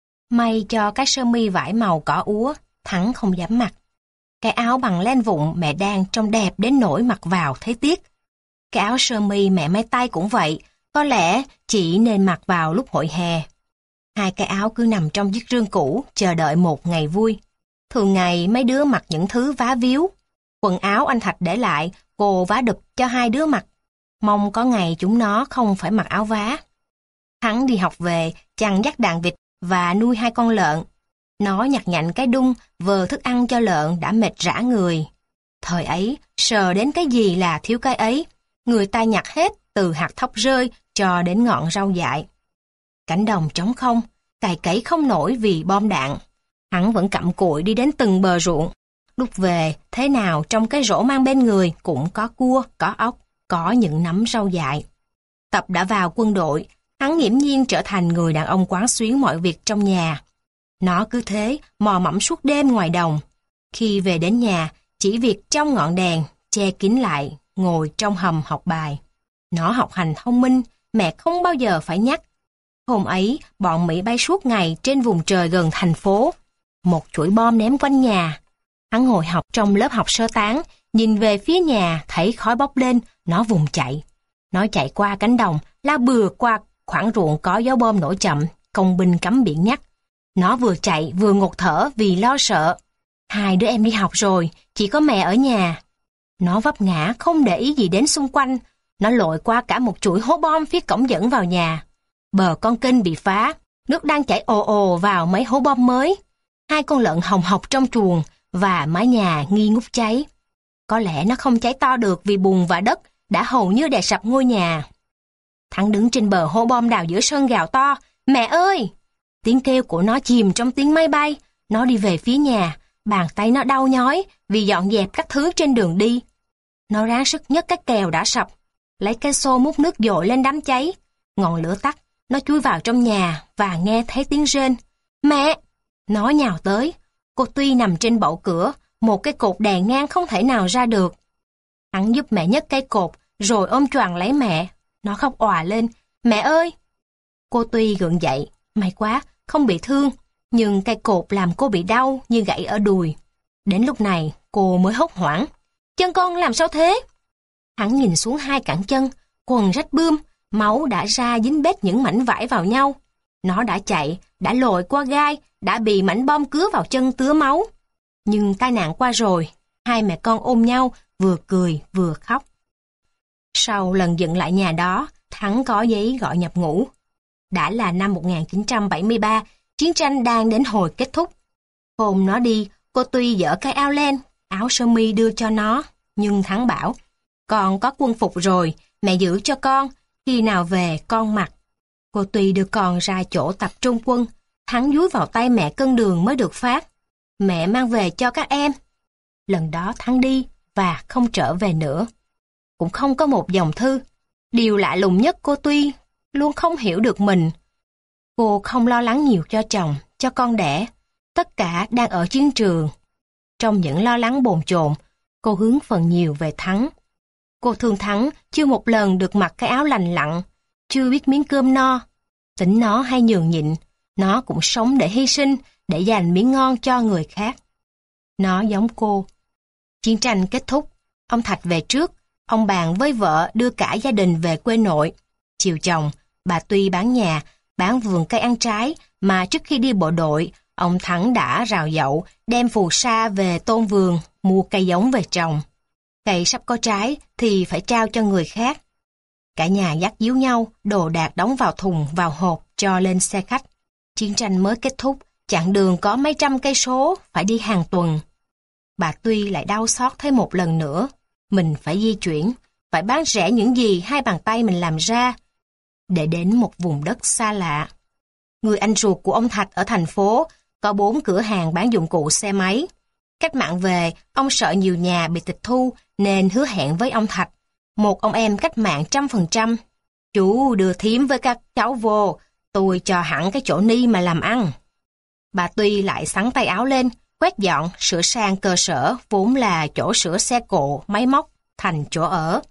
May cho cái sơ mi vải màu cỏ úa, Thắng không dám mặc. Cái áo bằng len vụn mẹ đan trông đẹp đến nỗi mặc vào thấy tiếc. Cái áo sơ mi mẹ may tay cũng vậy, có lẽ chỉ nên mặc vào lúc hội hè. 2 cái áo cứ nằm trong chiếc rương cũ, chờ đợi một ngày vui. Thường ngày mấy đứa mặc những thứ vá víu. Quần áo anh Thạch để lại, cô vá đụp cho 2 đứa mặc. Mong có ngày chúng nó không phải mặc áo vá. Thắng đi học về, chăn dắt đàn vịt và nuôi 2 con lợn. Nó nhặt nhạnh cái đung, vờ thức ăn cho lợn đã mệt rã người. Thời ấy, sờ đến cái gì là thiếu cái ấy. Người ta nhặt hết từ hạt thóc rơi cho đến ngọn rau dại. Cánh đồng trống không, cày cấy không nổi vì bom đạn. Hắn vẫn cặm cụi đi đến từng bờ ruộng. Lúc về, thế nào trong cái rổ mang bên người cũng có cua, có ốc, có những nắm rau dại. Tập đã vào quân đội, hắn nghiễm nhiên trở thành người đàn ông quán xuyến mọi việc trong nhà. Nó cứ thế, mò mẫm suốt đêm ngoài đồng. Khi về đến nhà, chỉ việc trong ngọn đèn, che kín lại, ngồi trong hầm học bài. Nó học hành thông minh, mẹ không bao giờ phải nhắc. Hôm ấy, bọn Mỹ bay suốt ngày trên vùng trời gần thành phố. Một chuỗi bom ném quanh nhà. Hắn ngồi học trong lớp học sơ tán, nhìn về phía nhà, thấy khói bốc lên, nó vùng chạy. Nó chạy qua cánh đồng, lao bừa qua khoảng ruộng có gió bom nổ chậm, công binh cắm biển nhắc. Nó vừa chạy vừa ngột thở vì lo sợ. 2 đứa em đi học rồi, chỉ có mẹ ở nhà. Nó vấp ngã, không để ý gì đến xung quanh. Nó lội qua cả một chuỗi hố bom phía cổng dẫn vào nhà. Bờ con kênh bị phá, nước đang chảy ồ ồ vào mấy hố bom mới. 2 con lợn hồng hộc trong chuồng và mái nhà nghi ngút cháy. Có lẽ nó không cháy to được vì bùn và đất đã hầu như đè sập ngôi nhà. Thắng đứng trên bờ hố bom đào giữa sân gào to, mẹ ơi! Tiếng kêu của nó chìm trong tiếng máy bay. Nó đi về phía nhà, bàn tay nó đau nhói vì dọn dẹp các thứ trên đường đi. Nó ráng sức nhấc cái kèo đã sập, lấy cái xô múc nước dội lên đám cháy. Ngọn lửa tắt, nó chui vào trong nhà và nghe thấy tiếng rên. Mẹ! Nó nhào tới. Cô Tuy nằm trên bậu cửa, một cái cột đè ngang không thể nào ra được. Hắn giúp mẹ nhấc cây cột, rồi ôm choàng lấy mẹ. Nó khóc òa lên. Mẹ ơi! Cô Tuy gượng dậy. May quá, không bị thương. Nhưng cây cột làm cô bị đau như gãy ở đùi. Đến lúc này, cô mới hốt hoảng. Chân con làm sao thế? Hắn nhìn xuống 2 cẳng chân, quần rách bươm, máu đã ra dính bết những mảnh vải vào nhau. Nó đã chạy, đã lội qua gai, đã bị mảnh bom cứa vào chân tứa máu. Nhưng tai nạn qua rồi, 2 mẹ con ôm nhau, vừa cười vừa khóc. Sau lần dựng lại nhà đó, Thắng có giấy gọi nhập ngũ. Đã là năm 1973, chiến tranh đang đến hồi kết thúc. Hôm nó đi, cô Tuy dỡ cái áo len, áo sơ mi đưa cho nó, nhưng Thắng bảo, con có quân phục rồi, mẹ giữ cho con, khi nào về con mặc. Cô Tuy đưa con ra chỗ tập trung quân, Thắng dúi vào tay mẹ cân đường mới được phát. Mẹ mang về cho các em. Lần đó Thắng đi và không trở về nữa. Cũng không có một dòng thư. Điều lạ lùng nhất cô Tuy luôn không hiểu được mình. Cô không lo lắng nhiều cho chồng, cho con đẻ. Tất cả đang ở chiến trường. trong những lo lắng bồn chồn, cô hướng phần nhiều về Thắng. Cô thương Thắng chưa một lần được mặc cái áo lành lặn, chưa biết miếng cơm no. Tính nó hay nhường nhịn, nó cũng sống để hy sinh, để dành miếng ngon cho người khác. Nó giống cô. Chiến tranh kết thúc, ông Thạch về trước, ông bàn với vợ đưa cả gia đình về quê nội. Chiều chồng, bà Tuy bán nhà, bán vườn cây ăn trái, mà trước khi đi bộ đội, ông Thắng đã rào dậu, đem phù sa về tôn vườn, mua cây giống về trồng. Cây sắp có trái thì phải trao cho người khác. Cả nhà dắt díu nhau, đồ đạc đóng vào thùng, vào hộp, cho lên xe khách. Chiến tranh mới kết thúc, chặng đường có mấy trăm cây số, phải đi hàng tuần. Bà Tuy lại đau xót thêm một lần nữa. Mình phải di chuyển, phải bán rẻ những gì hai bàn tay mình làm ra, để đến một vùng đất xa lạ. Người anh ruột của ông Thạch ở thành phố có 4 cửa hàng bán dụng cụ xe máy. Cách mạng về, ông sợ nhiều nhà bị tịch thu nên hứa hẹn với ông Thạch, một ông em cách mạng 100%. Chú đưa thím với các cháu vô, tôi cho hẳn cái chỗ ni mà làm ăn. Bà Tuy lại xắn tay áo lên, quét dọn, sửa sang cơ sở vốn là chỗ sửa xe cộ, máy móc, thành chỗ ở.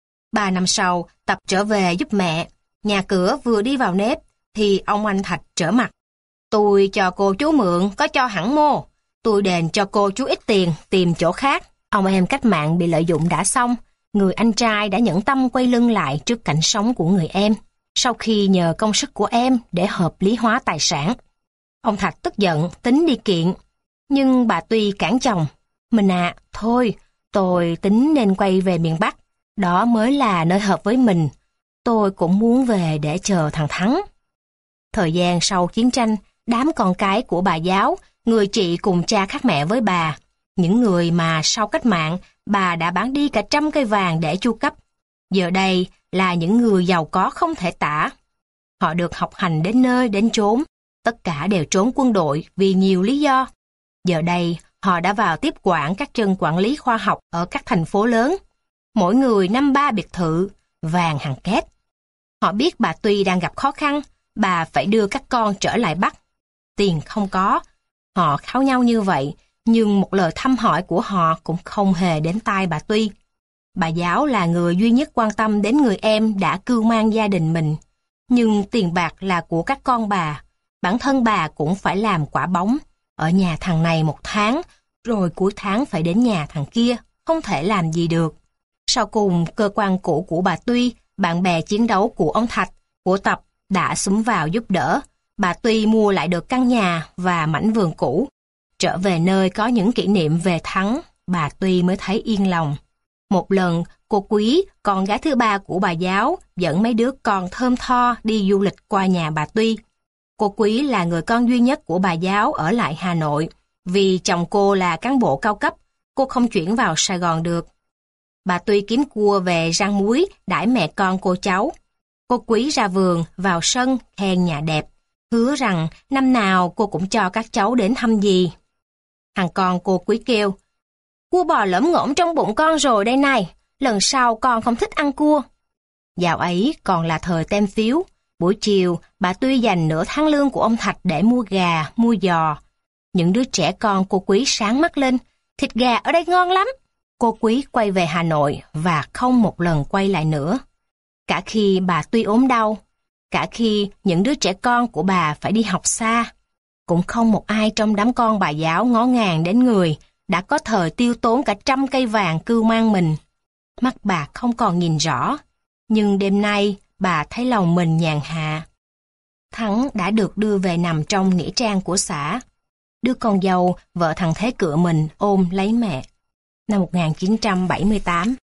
3 năm sau, Tập trở về giúp mẹ. Nhà cửa vừa đi vào nếp, thì ông anh Thạch trở mặt. Tôi cho cô chú mượn, có cho hẳn mô. Tôi đền cho cô chú ít tiền, tìm chỗ khác. Ông em cách mạng bị lợi dụng đã xong. Người anh trai đã nhẫn tâm quay lưng lại trước cảnh sống của người em, sau khi nhờ công sức của em để hợp lý hóa tài sản. Ông Thạch tức giận, tính đi kiện. Nhưng bà Tuy cản chồng. Mình thôi, tôi tính nên quay về miền Bắc. Đó mới là nơi hợp với mình. Tôi cũng muốn về để chờ thằng Thắng. Thời gian sau chiến tranh, đám con cái của bà giáo, người chị cùng cha khác mẹ với bà, những người mà sau cách mạng, bà đã bán đi cả 100 cây vàng để chu cấp. Giờ đây là những người giàu có không thể tả. Họ được học hành đến nơi đến chốn, tất cả đều trốn quân đội vì nhiều lý do. Giờ đây, họ đã vào tiếp quản các chân quản lý khoa học ở các thành phố lớn. Mỗi người 5-3 biệt thự, vàng hàng két. Họ biết bà Tuy đang gặp khó khăn, bà phải đưa các con trở lại Bắc. Tiền không có, họ kháo nhau như vậy, nhưng một lời thăm hỏi của họ cũng không hề đến tai bà Tuy. Bà giáo là người duy nhất quan tâm đến người em đã cưu mang gia đình mình. Nhưng tiền bạc là của các con bà, bản thân bà cũng phải làm quả bóng. Ở nhà thằng này 1 tháng, rồi cuối tháng phải đến nhà thằng kia, không thể làm gì được. Sau cùng, cơ quan cũ của bà Tuy, bạn bè chiến đấu của ông Thạch, của Tập đã xúm vào giúp đỡ. Bà Tuy mua lại được căn nhà và mảnh vườn cũ. Trở về nơi có những kỷ niệm về Thắng, bà Tuy mới thấy yên lòng. Một lần, cô Quý, con gái thứ 3 của bà giáo, dẫn mấy đứa con thơm tho đi du lịch qua nhà bà Tuy. Cô Quý là người con duy nhất của bà giáo ở lại Hà Nội. Vì chồng cô là cán bộ cao cấp, cô không chuyển vào Sài Gòn được. Bà Tuy kiếm cua về rang muối, đãi mẹ con cô cháu. Cô Quý ra vườn, vào sân, khen nhà đẹp. Hứa rằng năm nào cô cũng cho các cháu đến thăm dì. Thằng con cô Quý kêu, cua bò lởm ngỗng trong bụng con rồi đây này, lần sau con không thích ăn cua. Dạo ấy còn là thời tem phiếu. Buổi chiều, bà Tuy dành nửa tháng lương của ông Thạch để mua gà, mua giò. Những đứa trẻ con cô Quý sáng mắt lên, thịt gà ở đây ngon lắm. Cô Quý quay về Hà Nội và không một lần quay lại nữa. Cả khi bà Tuy ốm đau, cả khi những đứa trẻ con của bà phải đi học xa, cũng không một ai trong đám con bà giáo ngó ngàng đến người đã có thời tiêu tốn cả 100 cây vàng cưu mang mình. Mắt bà không còn nhìn rõ, nhưng đêm nay bà thấy lòng mình nhàn hạ. Thắng đã được đưa về nằm trong nghĩa trang của xã. Đứa con dâu, vợ thằng Thế Cựa mình ôm lấy mẹ. Năm 1978,